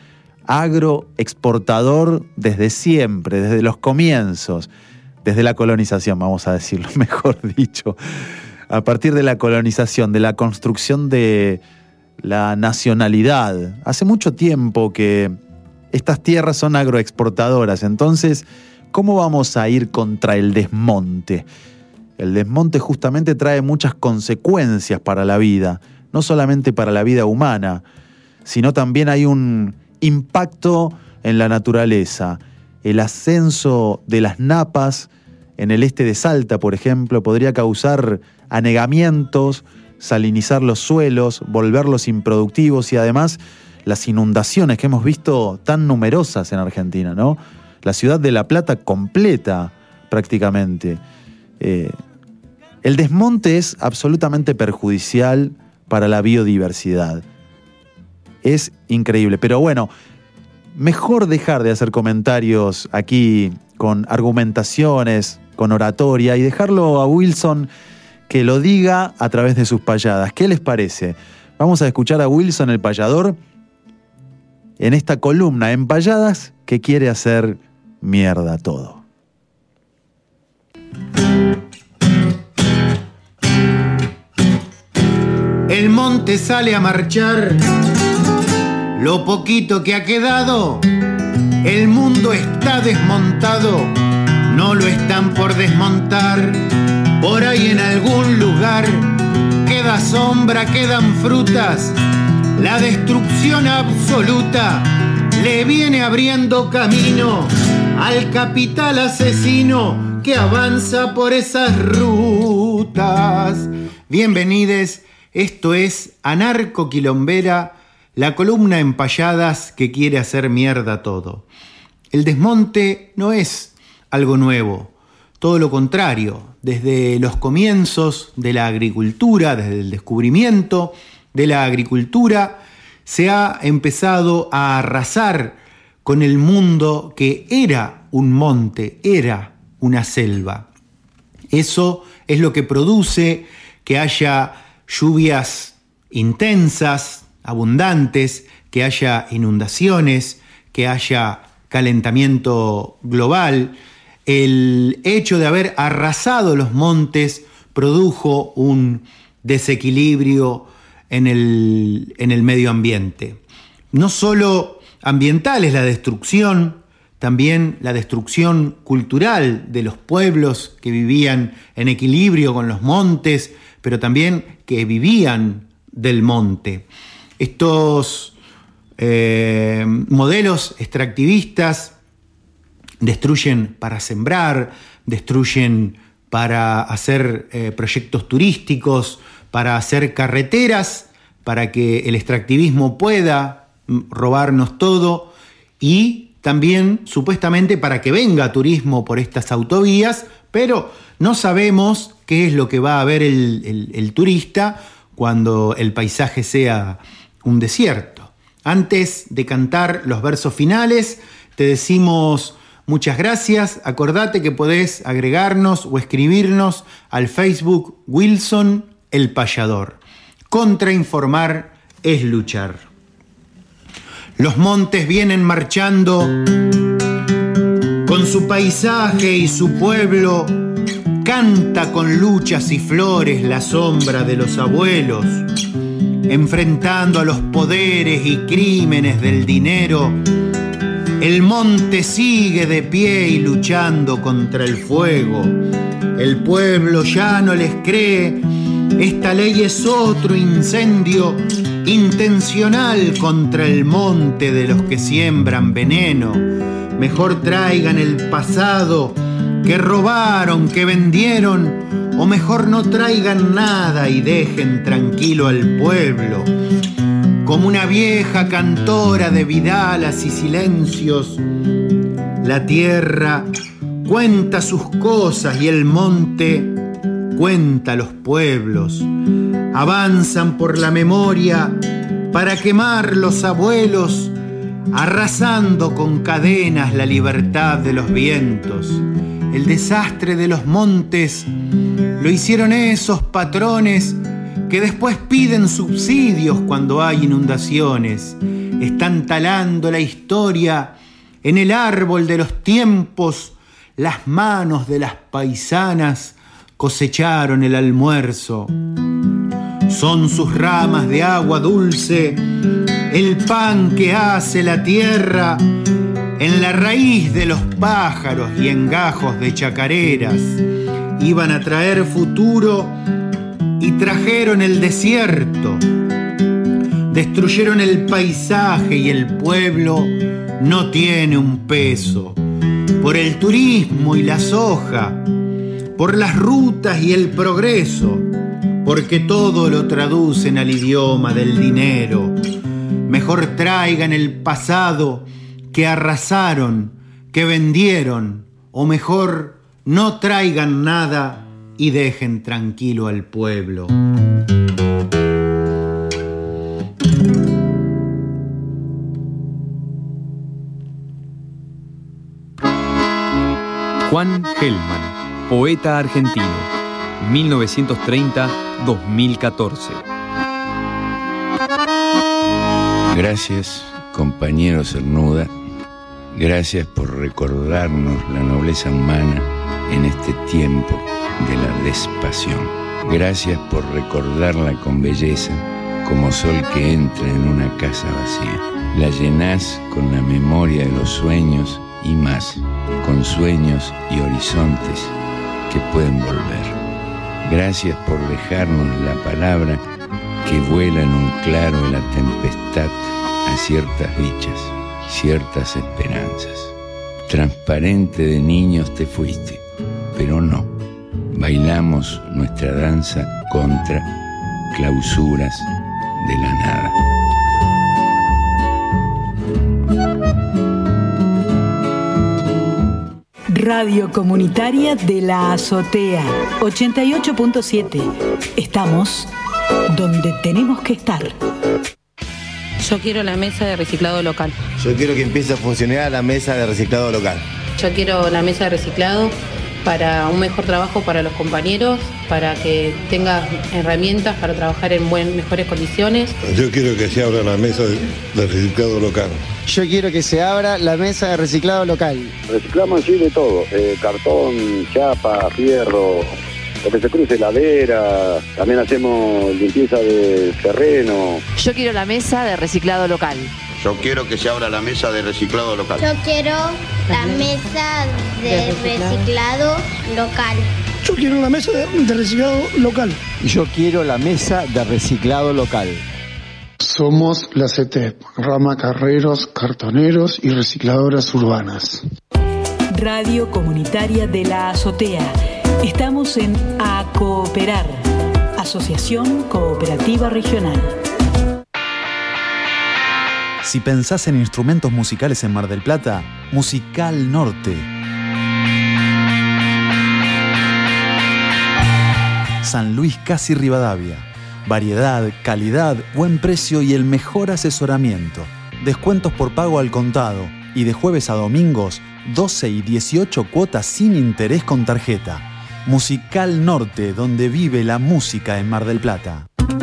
agroexportador desde siempre, desde los comienzos, desde la colonización, vamos a decirlo mejor dicho. A partir de la colonización, de la construcción de la nacionalidad. Hace mucho tiempo que estas tierras son agroexportadoras, entonces, ¿cómo vamos a ir contra el desmonte? El desmonte justamente trae muchas consecuencias para la vida, no solamente para la vida humana, sino también hay un impacto en la naturaleza. El ascenso de las napas en el este de Salta, por ejemplo, podría causar anegamientos, salinizar los suelos, volverlos improductivos y además las inundaciones que hemos visto tan numerosas en Argentina, ¿no? La ciudad de La Plata completa prácticamente. Eh, el desmonte es absolutamente perjudicial para la biodiversidad. Es increíble, pero bueno, mejor dejar de hacer comentarios aquí con argumentaciones, con oratoria y dejarlo a Wilson que lo diga a través de sus payadas. ¿Qué les parece? Vamos a escuchar a Wilson el payador en esta columna en payadas que quiere hacer mierda todo.
El monte sale a marchar, lo poquito que ha quedado, el mundo está desmontado, no lo están por desmontar. Por ahí en algún lugar queda sombra, quedan frutas, la destrucción absoluta le viene abriendo camino al capital asesino que avanza por esas rutas. Bienvenides, esto es Anarco Quilombera, la columna en payadas que quiere hacer mierda todo. El desmonte no es algo nuevo, todo lo contrario. Desde los comienzos de la agricultura, desde el descubrimiento de la agricultura, se ha empezado a arrasar con el mundo que era un monte, era una selva. Eso es lo que produce que haya lluvias intensas, abundantes, que haya inundaciones, que haya calentamiento global. El hecho de haber arrasado los montes produjo un desequilibrio en el, en el medio ambiente. No solo ambiental es la destrucción, también la destrucción cultural de los pueblos que vivían en equilibrio con los montes, pero también que vivían del monte. Estos eh, modelos extractivistas destruyen para sembrar, destruyen para hacer eh, proyectos turísticos, para hacer carreteras, para que el extractivismo pueda robarnos todo y también supuestamente para que venga turismo por estas autovías, pero no sabemos qué es lo que va a ver el, el, el turista cuando el paisaje sea un desierto. Antes de cantar los versos finales, te decimos muchas gracias. Acordate que podés agregarnos o escribirnos al Facebook Wilson el Payador. Contrainformar es luchar. Los montes vienen marchando con su paisaje y su pueblo. Canta con luchas y flores la sombra de los abuelos, enfrentando a los poderes y crímenes del dinero. El monte sigue de pie y luchando contra el fuego. El pueblo ya no les cree. Esta ley es otro incendio intencional contra el monte de los que siembran veneno. Mejor traigan el pasado que robaron, que vendieron, o mejor no traigan nada y dejen tranquilo al pueblo. Como una vieja cantora de vidalas y silencios, la tierra cuenta sus cosas y el monte cuenta los pueblos. Avanzan por la memoria para quemar los abuelos, arrasando con cadenas la libertad de los vientos. El desastre de los montes lo hicieron esos patrones que después piden subsidios cuando hay inundaciones. están talando la historia. En el árbol de los tiempos, las manos de las paisanas cosecharon el almuerzo. Son sus ramas de agua dulce, el pan que hace la tierra, en la raíz de los pájaros y en gajos de chacareras. Iban a traer futuro y trajeron el desierto. Destruyeron el paisaje y el pueblo no tiene un peso. Por el turismo y la soja, por las rutas y el progreso, porque todo lo traducen al idioma del dinero. Mejor traigan el pasado que arrasaron, que vendieron, o mejor no traigan nada y dejen tranquilo al pueblo.
Juan Gelman, poeta argentino, mil novecientos treinta a dos mil catorce.
Gracias, compañero Cernuda. Gracias por recordarnos la nobleza humana en este tiempo de la despasión. Gracias por recordarla con belleza, como sol que entra en una casa vacía. La llenás con la memoria de los sueños y más, con sueños y horizontes que pueden volver. Gracias por dejarnos la palabra que vuela en un claro de la tempestad a ciertas dichas, ciertas esperanzas. Transparente de niños te fuiste, pero no. Bailamos nuestra danza contra clausuras de la nada.
Radio Comunitaria de la Azotea, ochenta y ocho punto siete. Estamos donde tenemos que estar.
Yo quiero la mesa de reciclado local.
Yo quiero que empiece a funcionar la mesa de reciclado local.
Yo quiero la mesa de reciclado para un mejor trabajo para los compañeros, para que tenga herramientas para trabajar en buen, mejores condiciones.
Yo quiero que se abra la mesa de, de reciclado local.
Yo quiero que se abra la mesa de reciclado local.
Reciclamos así de todo, eh, cartón, chapa, fierro, lo que se cruce, heladera, también hacemos limpieza de terreno.
Yo quiero la mesa de reciclado local.
Yo quiero que se abra la mesa de reciclado local.
Yo quiero la mesa de reciclado local.
Yo quiero la mesa de, de reciclado local.
Yo quiero la mesa de reciclado local.
Somos la C E T E P, rama carreros, cartoneros y recicladoras urbanas.
Radio Comunitaria de la Azotea. Estamos en A Cooperar, Asociación Cooperativa Regional.
Si pensás en instrumentos musicales en Mar del Plata, Musical Norte. San Luis Casi Rivadavia. Variedad, calidad, buen precio y el mejor asesoramiento. Descuentos por pago al contado y de jueves a domingos, doce y dieciocho cuotas sin interés con tarjeta. Musical Norte, donde vive la música en Mar del Plata.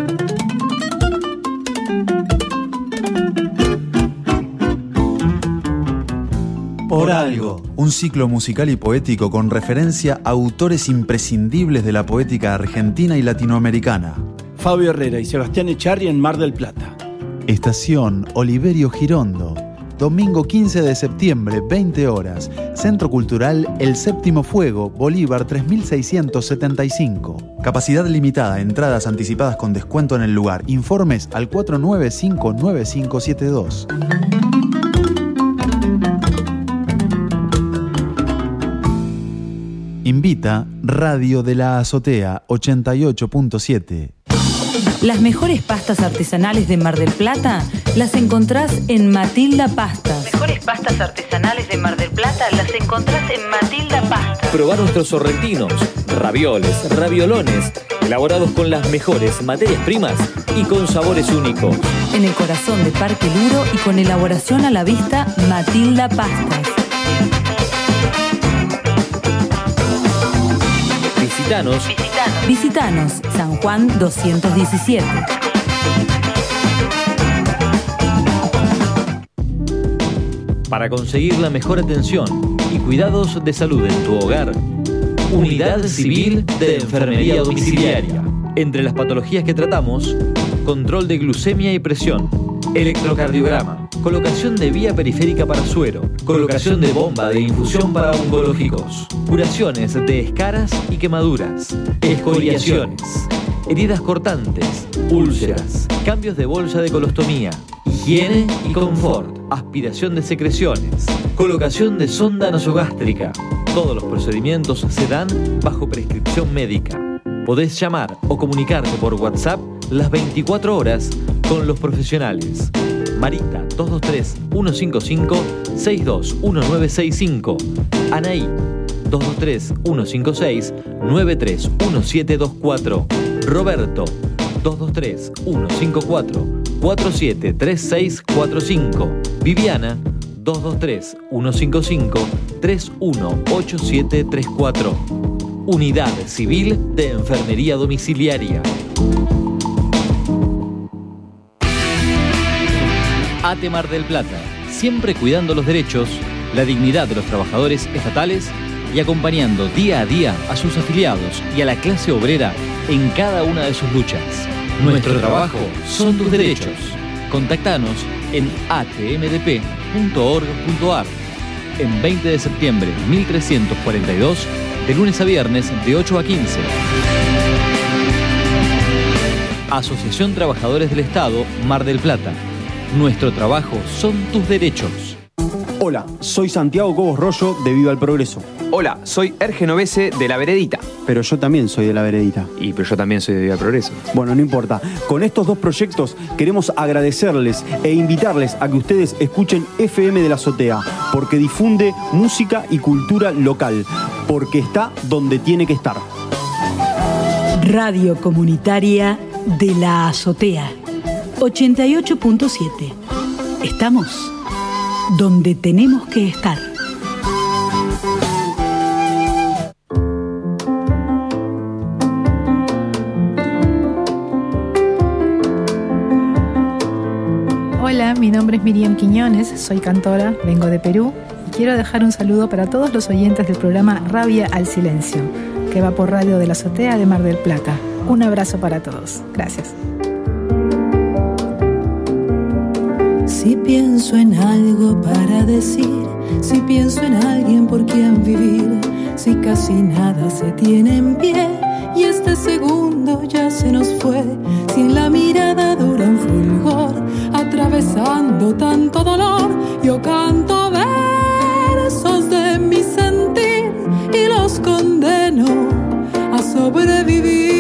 Por algo. Un ciclo musical y poético con referencia a autores imprescindibles de la poética argentina y latinoamericana.
Fabio Herrera y Sebastián Echarri en Mar del Plata.
Estación Oliverio Girondo. Domingo quince de septiembre, veinte horas. Centro Cultural El Séptimo Fuego, Bolívar tres mil seiscientos setenta y cinco. Capacidad limitada, entradas anticipadas con descuento en el lugar. Informes al cuatro nueve cinco nueve cinco siete dos. Invita Radio de la Azotea ochenta y ocho punto siete.
Las mejores pastas artesanales de Mar del Plata las encontrás en Matilda Pastas. Las mejores pastas artesanales de Mar del Plata las encontrás en Matilda Pastas.
Probá nuestros sorrentinos, ravioles, raviolones, elaborados con las mejores materias primas y con sabores únicos.
En el corazón de Parque Luro y con elaboración a la vista, Matilda Pastas.
Visitanos.
Visitanos. Visitanos, San Juan doscientos diecisiete.
Para conseguir la mejor atención y cuidados de salud en tu hogar, Unidad Civil de Enfermería Domiciliaria. Entre las patologías que tratamos, control de glucemia y presión, electrocardiograma, colocación de vía periférica para suero, colocación de bomba de infusión para oncológicos, curaciones de escaras y quemaduras, escoriaciones, heridas cortantes, úlceras, cambios de bolsa de colostomía, higiene y confort, aspiración de secreciones, colocación de sonda nasogástrica. Todos los procedimientos se dan bajo prescripción médica. Podés llamar o comunicarte por WhatsApp las veinticuatro horas con los profesionales. Marita dos dos tres, uno cinco cinco, seis dos uno nueve seis cinco. Anaí dos dos tres, uno cinco seis, nueve tres uno siete dos cuatro. Roberto dos dos tres, uno cinco cuatro, cuatro siete tres seis cuatro cinco. Viviana dos dos tres, uno cinco cinco, tres uno ocho siete tres cuatro. Unidad Civil de Enfermería Domiciliaria. A T E Mar del Plata, siempre cuidando los derechos, la dignidad de los trabajadores estatales y acompañando día a día a sus afiliados y a la clase obrera en cada una de sus luchas. Nuestro trabajo son tus derechos. Contactanos en a t m d p punto org punto a r. En veinte de septiembre mil trescientos cuarenta y dos, de lunes a viernes de ocho a quince. Asociación Trabajadores del Estado, Mar del Plata. Nuestro trabajo son tus derechos.
Hola, soy Santiago Cobos Rollo de Viva el Progreso.
Hola, soy Erge Novese de La Veredita.
Pero yo también soy de La Veredita.
Y pero yo también soy de Viva el Progreso.
Bueno, no importa. Con estos dos proyectos queremos agradecerles e invitarles a que ustedes escuchen F M de la Azotea, porque difunde música y cultura local, porque está donde tiene que estar.
Radio Comunitaria de la Azotea, ochenta y ocho punto siete. Estamos donde tenemos que estar.
Hola, mi nombre es Miriam Quiñones, soy cantora, vengo de Perú y quiero dejar un saludo para todos los oyentes del programa Rabia al Silencio, que va por Radio de la Azotea de Mar del Plata. Un abrazo para todos. Gracias.
Si pienso en algo para decir, si pienso en alguien por quien vivir, si casi nada se tiene en pie y este segundo ya se nos fue, si en la mirada dura un fulgor, atravesando tanto dolor, yo canto versos de mi sentir y los condeno a sobrevivir.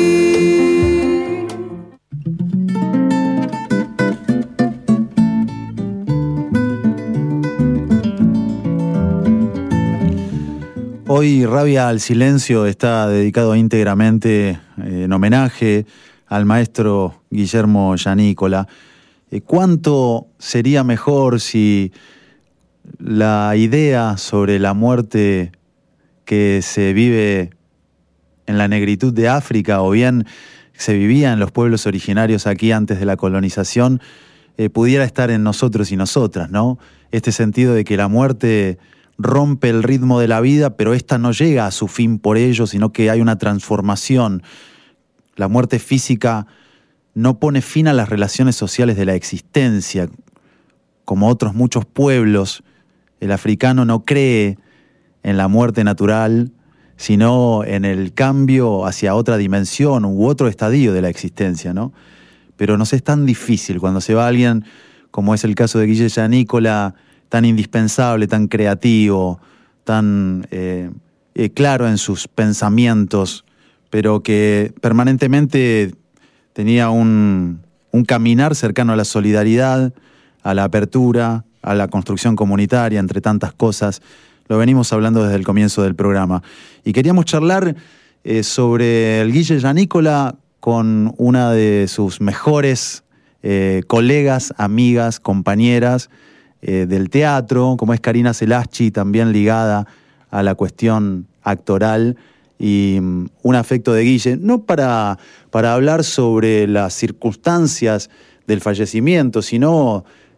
Hoy Rabia al Silencio está dedicado íntegramente eh, en homenaje al maestro Guillermo Gianícola. Eh, ¿Cuánto sería mejor si la idea sobre la muerte que se vive en la negritud de África o bien se vivía en los pueblos originarios aquí antes de la colonización eh, pudiera estar en nosotros y nosotras, ¿no? Este sentido de que la muerte rompe el ritmo de la vida, pero esta no llega a su fin por ello, sino que hay una transformación. La muerte física no pone fin a las relaciones sociales de la existencia. Como otros muchos pueblos, el africano no cree en la muerte natural, sino en el cambio hacia otra dimensión u otro estadio de la existencia, ¿no? Pero nos es tan difícil cuando se va alguien, como es el caso de Guille Gianícola, tan indispensable, tan creativo, tan eh, eh, claro en sus pensamientos, pero que permanentemente tenía un, un caminar cercano a la solidaridad, a la apertura, a la construcción comunitaria, entre tantas cosas. Lo venimos hablando desde el comienzo del programa. Y queríamos charlar eh, sobre el Guille Gianícola con una de sus mejores eh, colegas, amigas, compañeras, Eh, del teatro, como es Karina Celaschi, también ligada a la cuestión actoral, y um, un afecto de Guille, no para, para hablar sobre las circunstancias del fallecimiento, sino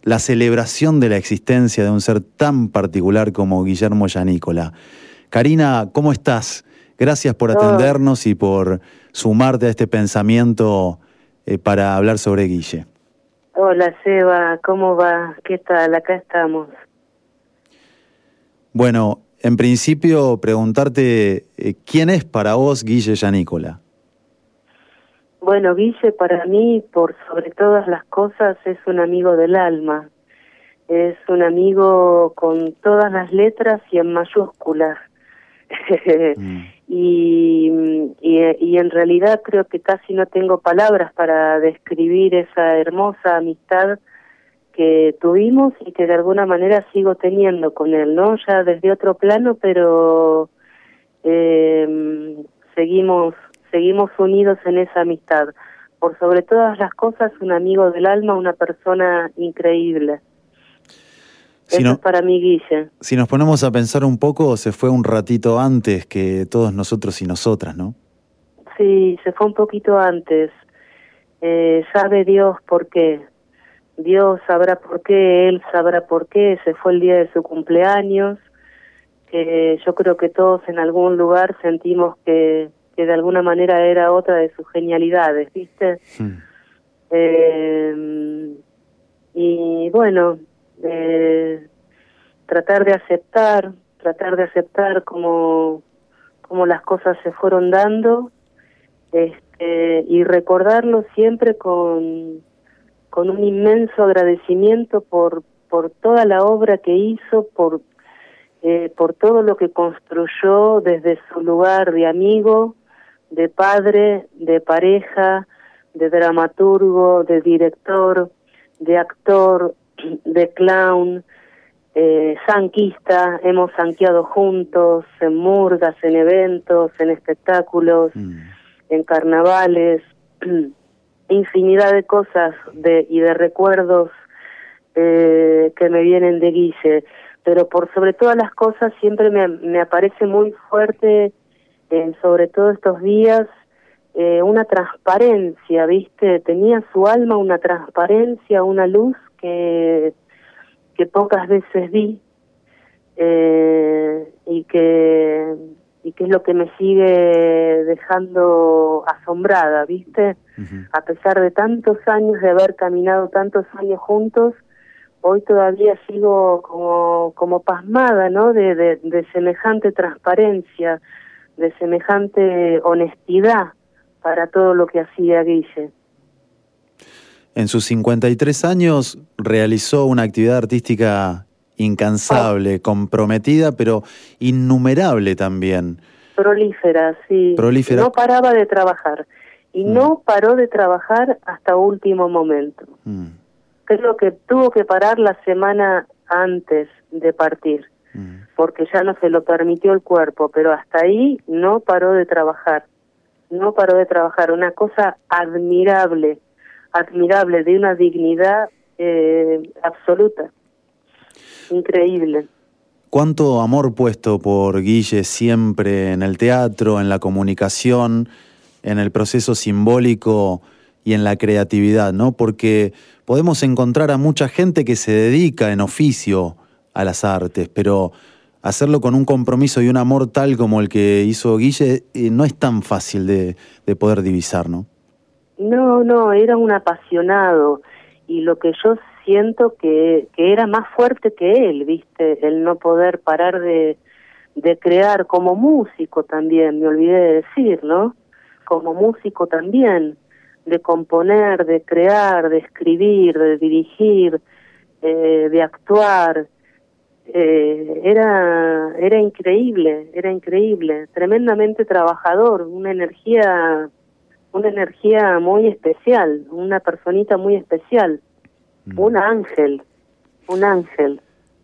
la celebración de la existencia de un ser tan particular como Guillermo Gianícola. Karina, ¿cómo estás? Gracias por atendernos y por sumarte a este pensamiento eh, para hablar sobre Guille.
Hola, Seba, ¿cómo va? ¿Qué tal? Acá estamos.
Bueno, en principio preguntarte, eh, ¿quién es para vos Guille Gianícola?
Bueno, Guille para mí, por sobre todas las cosas, es un amigo del alma. Es un amigo con todas las letras y en mayúsculas. mm. y, y, y en realidad creo que casi no tengo palabras para describir esa hermosa amistad que tuvimos y que de alguna manera sigo teniendo con él, ¿no? Ya desde otro plano, pero eh, seguimos... Seguimos unidos en esa amistad. Por sobre todas las cosas, un amigo del alma, una persona increíble.
Si
Eso
no,
es para mí, Guille.
Si nos ponemos a pensar un poco, se fue un ratito antes que todos nosotros y nosotras, ¿no?
Sí, se fue un poquito antes. Eh, sabe Dios por qué. Dios sabrá por qué, Él sabrá por qué. Se fue el día de su cumpleaños. Eh, yo creo que todos en algún lugar sentimos que... que de alguna manera era otra de sus genialidades, ¿viste? Hmm. Eh, y bueno, eh, tratar de aceptar, tratar de aceptar cómo, cómo las cosas se fueron dando, este, y recordarlo siempre con, con un inmenso agradecimiento por, por toda la obra que hizo, por, eh, por todo lo que construyó desde su lugar de amigo, de padre, de pareja, de dramaturgo, de director, de actor, de clown, eh, zanquista. Hemos zanqueado juntos en murgas, en eventos, en espectáculos, mm. en carnavales, infinidad de cosas de, y de recuerdos eh, que me vienen de Guille. Pero por sobre todas las cosas siempre me, me aparece muy fuerte, Eh, sobre todo estos días, eh, una transparencia, ¿viste? Tenía su alma una transparencia, una luz que, que pocas veces vi, eh, y que y que es lo que me sigue dejando asombrada, ¿viste? Uh-huh. A pesar de tantos años, de haber caminado tantos años juntos, hoy todavía sigo como, como pasmada, ¿no? De, de, de semejante transparencia, de semejante honestidad para todo lo que hacía Guille.
En sus cincuenta y tres años realizó una actividad artística incansable, oh. comprometida, pero innumerable también.
Prolífera, sí.
Prolífera.
No paraba de trabajar. Y mm. no paró de trabajar hasta último momento. Mm. Creo que tuvo que parar la semana antes de partir, porque ya no se lo permitió el cuerpo, pero hasta ahí no paró de trabajar, no paró de trabajar, una cosa admirable, admirable, de una dignidad eh, absoluta, increíble.
¿Cuánto amor puesto por Guille siempre en el teatro, en la comunicación, en el proceso simbólico y en la creatividad, ¿no? Porque podemos encontrar a mucha gente que se dedica en oficio a las artes, pero hacerlo con un compromiso y un amor tal como el que hizo Guille eh, no es tan fácil de, de poder divisar, ¿no?
No, no, era un apasionado, y lo que yo siento que, que era más fuerte que él, ¿viste? El no poder parar de, de crear como músico también, me olvidé de decir, ¿no? Como músico también, de componer, de crear, de escribir, de dirigir, eh, de actuar. Eh, era era increíble, era increíble, tremendamente trabajador, una energía, una energía muy especial, una personita muy especial, mm. un ángel, un ángel.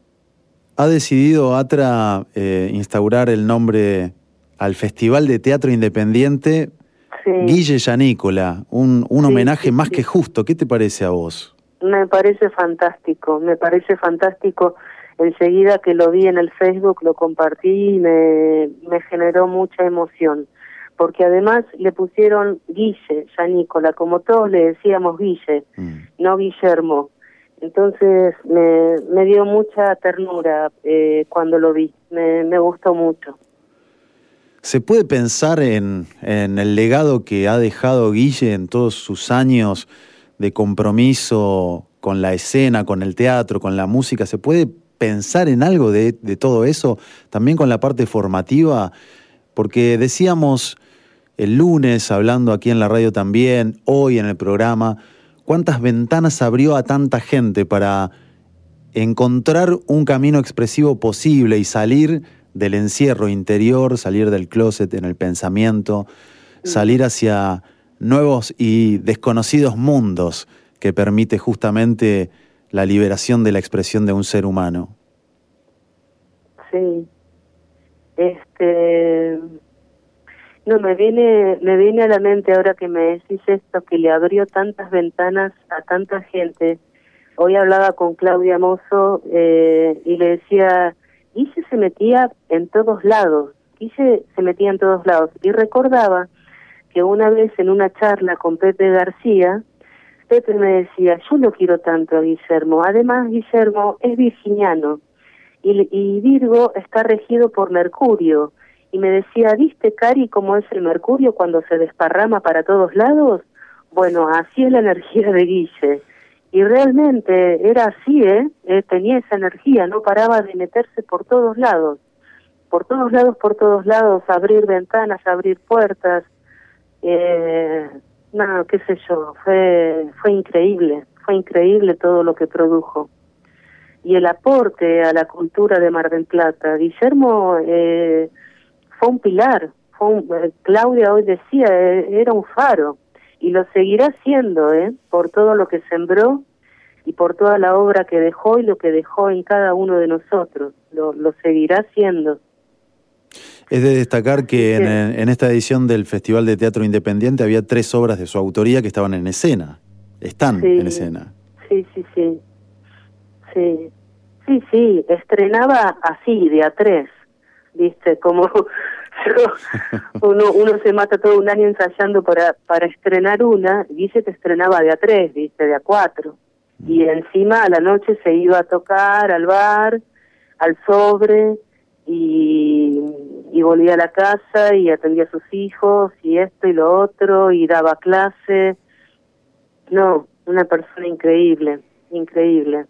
Ha decidido Atra eh, instaurar el nombre al Festival de Teatro Independiente sí. Guille Gianícola, un, un sí, homenaje sí, más sí. que justo. ¿Qué te parece a vos?
Me parece fantástico, me parece fantástico. Enseguida que lo vi en el Facebook, lo compartí y me, me generó mucha emoción. Porque además le pusieron Guille Gianícola, como todos le decíamos Guille, mm. no Guillermo. Entonces me, me dio mucha ternura eh, cuando lo vi, me, me gustó mucho.
¿Se puede pensar en, en el legado que ha dejado Guille en todos sus años de compromiso con la escena, con el teatro, con la música? ¿Se puede pensar en algo de, de todo eso, también con la parte formativa? Porque decíamos el lunes, hablando aquí en la radio también, hoy en el programa, cuántas ventanas abrió a tanta gente para encontrar un camino expresivo posible y salir del encierro interior, salir del closet en el pensamiento, salir hacia nuevos y desconocidos mundos que permite justamente la liberación de la expresión de un ser humano.
Sí. Este... No, me viene, me viene a la mente ahora que me decís esto, que le abrió tantas ventanas a tanta gente. Hoy hablaba con Claudia Mozo eh, y le decía, Guille se metía en todos lados, Guille se metía en todos lados. Y recordaba que una vez en una charla con Pepe García, Pepe me decía, yo lo quiero tanto a Guillermo. Además, Guillermo es virginiano y, y Virgo está regido por Mercurio. Y me decía, ¿viste, Cari, cómo es el Mercurio cuando se desparrama para todos lados? Bueno, así es la energía de Guille. Y realmente era así, ¿eh? eh tenía esa energía, no paraba de meterse por todos lados. Por todos lados, por todos lados, abrir ventanas, abrir puertas. Eh, no, qué sé yo, fue, fue increíble, fue increíble todo lo que produjo. Y el aporte a la cultura de Mar del Plata. Guillermo... Eh, fue un pilar, fue un, eh, Claudia hoy decía, eh, era un faro, y lo seguirá siendo, eh, por todo lo que sembró y por toda la obra que dejó y lo que dejó en cada uno de nosotros, lo, lo seguirá siendo.
Es de destacar que sí. en, en esta edición del Festival de Teatro Independiente había tres obras de su autoría que estaban en escena, están
sí,
en escena.
Sí, sí, sí, sí, sí, sí, estrenaba así, de a tres. Viste, como uno uno se mata todo un año ensayando para para estrenar una, Guille te estrenaba de a tres, viste, de a cuatro, y encima a la noche se iba a tocar al bar, al sobre, y, y volvía a la casa y atendía a sus hijos, y esto y lo otro, y daba clase. No, una persona increíble, increíble.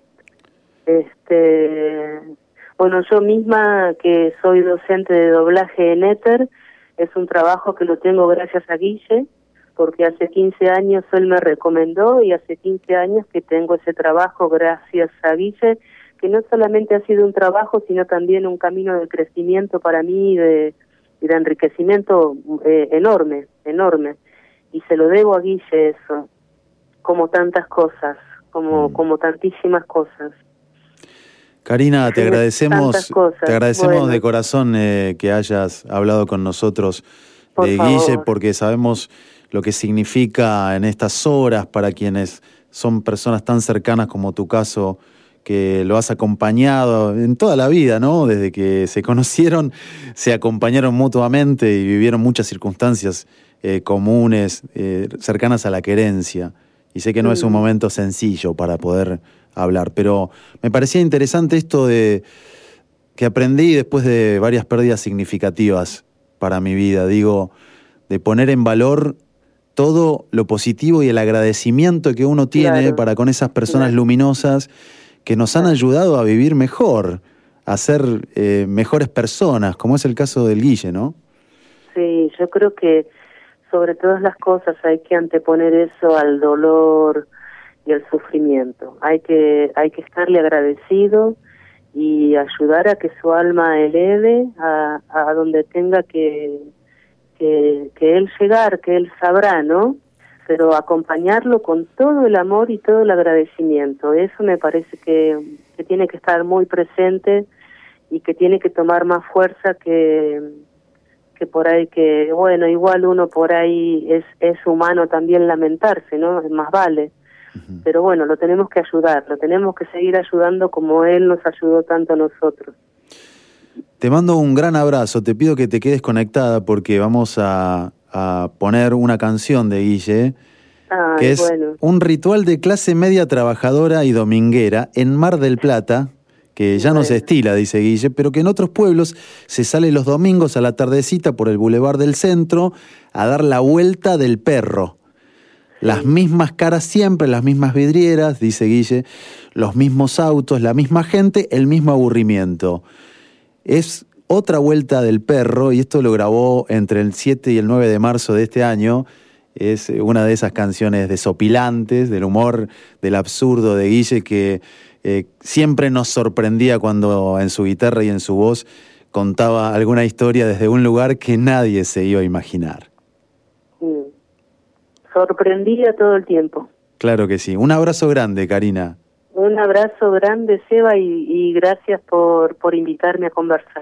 Este... Bueno, yo misma, que soy docente de doblaje en Éter, es un trabajo que lo tengo gracias a Guille, porque hace quince años él me recomendó y hace quince años que tengo ese trabajo gracias a Guille, que no solamente ha sido un trabajo, sino también un camino de crecimiento para mí y de, y de enriquecimiento eh, enorme, enorme. Y se lo debo a Guille eso, como tantas cosas, como, mm. como tantísimas cosas.
Karina, te agradecemos,
cosas,
te agradecemos
bueno.
de corazón eh, que hayas hablado con nosotros
Por
de
favor.
Guille, porque sabemos lo que significa en estas horas para quienes son personas tan cercanas como tu caso, que lo has acompañado en toda la vida, ¿no? Desde que se conocieron, se acompañaron mutuamente y vivieron muchas circunstancias eh, comunes, eh, cercanas a la querencia. Y sé que no mm. es un momento sencillo para poder hablar, pero me parecía interesante esto de que aprendí después de varias pérdidas significativas para mi vida, digo, de poner en valor todo lo positivo y el agradecimiento que uno tiene claro. para con esas personas claro. luminosas que nos han ayudado a vivir mejor, a ser eh, mejores personas, como es el caso del Guille, ¿no?
Sí, yo creo que sobre todas las cosas hay que anteponer eso al dolor y al sufrimiento. Hay que hay que estarle agradecido y ayudar a que su alma eleve a, a donde tenga que, que que él llegar, que él sabrá, ¿no? Pero acompañarlo con todo el amor y todo el agradecimiento. Eso me parece que, que tiene que estar muy presente y que tiene que tomar más fuerza que que por ahí que, bueno, igual uno por ahí es es humano también lamentarse, ¿no? Más vale. Uh-huh. Pero bueno, lo tenemos que ayudar, lo tenemos que seguir ayudando como él nos ayudó tanto a nosotros.
Te mando un gran abrazo, te pido que te quedes conectada porque vamos a, a poner una canción de Guille
Ay,
que es
bueno.
un ritual de clase media trabajadora y dominguera en Mar del Plata, que ya no se estila, dice Guille, pero que en otros pueblos se sale los domingos a la tardecita por el Boulevard del Centro a dar la vuelta del perro. Las mismas caras siempre, las mismas vidrieras, dice Guille, los mismos autos, la misma gente, el mismo aburrimiento. Es otra vuelta del perro, y esto lo grabó entre el siete y el nueve de marzo de este año. Es una de esas canciones desopilantes, del humor, del absurdo de Guille, que eh, siempre nos sorprendía cuando en su guitarra y en su voz contaba alguna historia desde un lugar que nadie se iba a imaginar.
Mm. Sorprendía todo el tiempo.
Claro que sí. Un abrazo grande, Karina.
Un abrazo grande, Seba, y, y gracias por, por invitarme a conversar.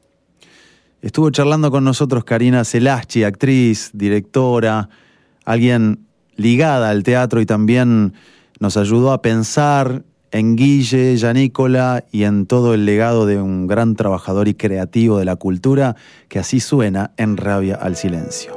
Estuvo charlando con nosotros Karina Celaschi, actriz, directora, alguien ligada al teatro, y también nos ayudó a pensar en Guille Gianícola y en todo el legado de un gran trabajador y creativo de la cultura, que así suena en Rabia al Silencio.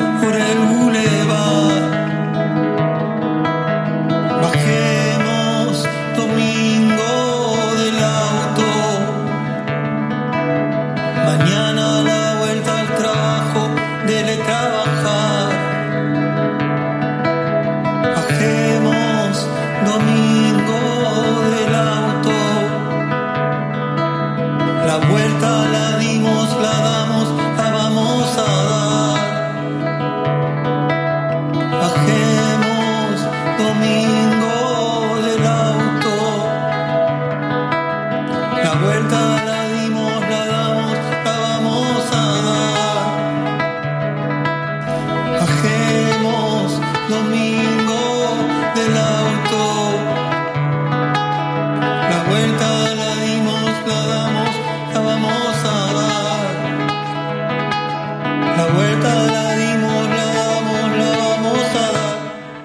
Bajemos vuelta la dimos, la damos, la vamos a dar. Bajemos domingo del auto. La vuelta la dimos, la damos, la vamos a dar. Bajemos domingo del auto. La vuelta la dimos, la damos, la vamos a dar. La vuelta la dimos, la damos, la vamos a dar.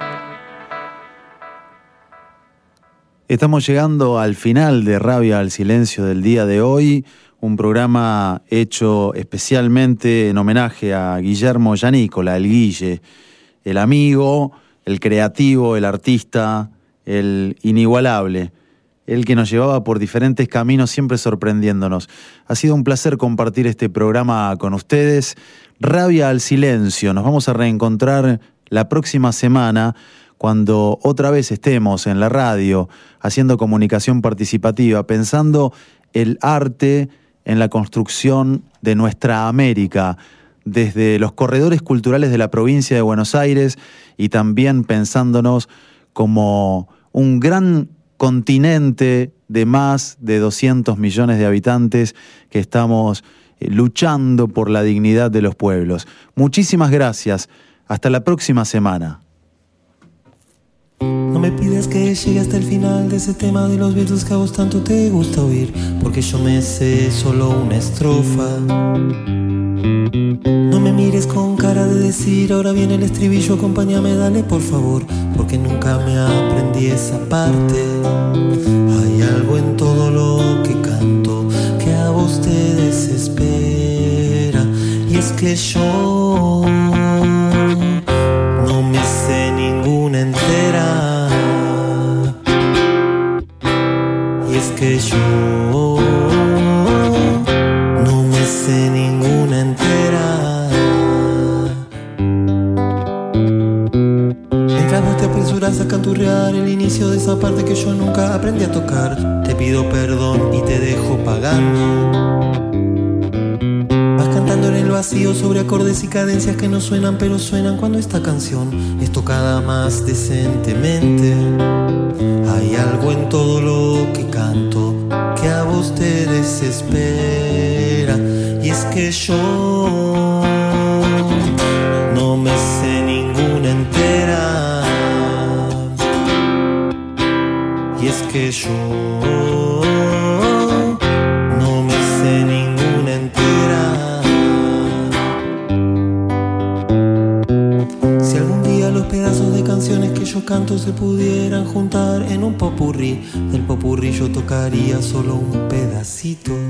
Estamos llegando al final de Rabia al Silencio del día de hoy, un programa hecho especialmente en homenaje a Guillermo Yanícola, el Guille, el amigo, el creativo, el artista, el inigualable, el que nos llevaba por diferentes caminos siempre sorprendiéndonos. Ha sido un placer compartir este programa con ustedes. Rabia al Silencio, nos vamos a reencontrar la próxima semana cuando otra vez estemos en la radio haciendo comunicación participativa, pensando el arte en la construcción de nuestra América, desde los corredores culturales de la provincia de Buenos Aires y también pensándonos como un gran continente de más de doscientos millones de habitantes que estamos eh, luchando por la dignidad de los pueblos. Muchísimas gracias. Hasta la próxima semana.
No me pidas que llegue hasta el final de ese tema de los Beatles que a vos tanto te gusta oír, porque yo me sé solo una estrofa. No me mires con cara de decir ahora viene el estribillo, acompáñame, dale por favor, porque nunca me aprendí esa parte. Hay algo en todo lo que canto que a vos te desespera, y es que yo no me sé ninguna entera, y es que yo no me sé ninguna entera. Mientras vos te apresuras a canturrear el inicio de esa parte que yo nunca aprendí a tocar, te pido perdón y te dejo pagando. Vas cantando en el vacío sobre acordes y cadencias que no suenan, pero suenan cuando esta canción es tocada más decentemente. Hay algo en todo lo que canto que a vos te desespera, y es que yo no me sé ninguna entera, y es que yo no me sé ninguna entera. Si algún día los pedazos de canciones que yo canto se pudieran juntar en un popurrí, del popurrí yo tocaría solo un pedacito.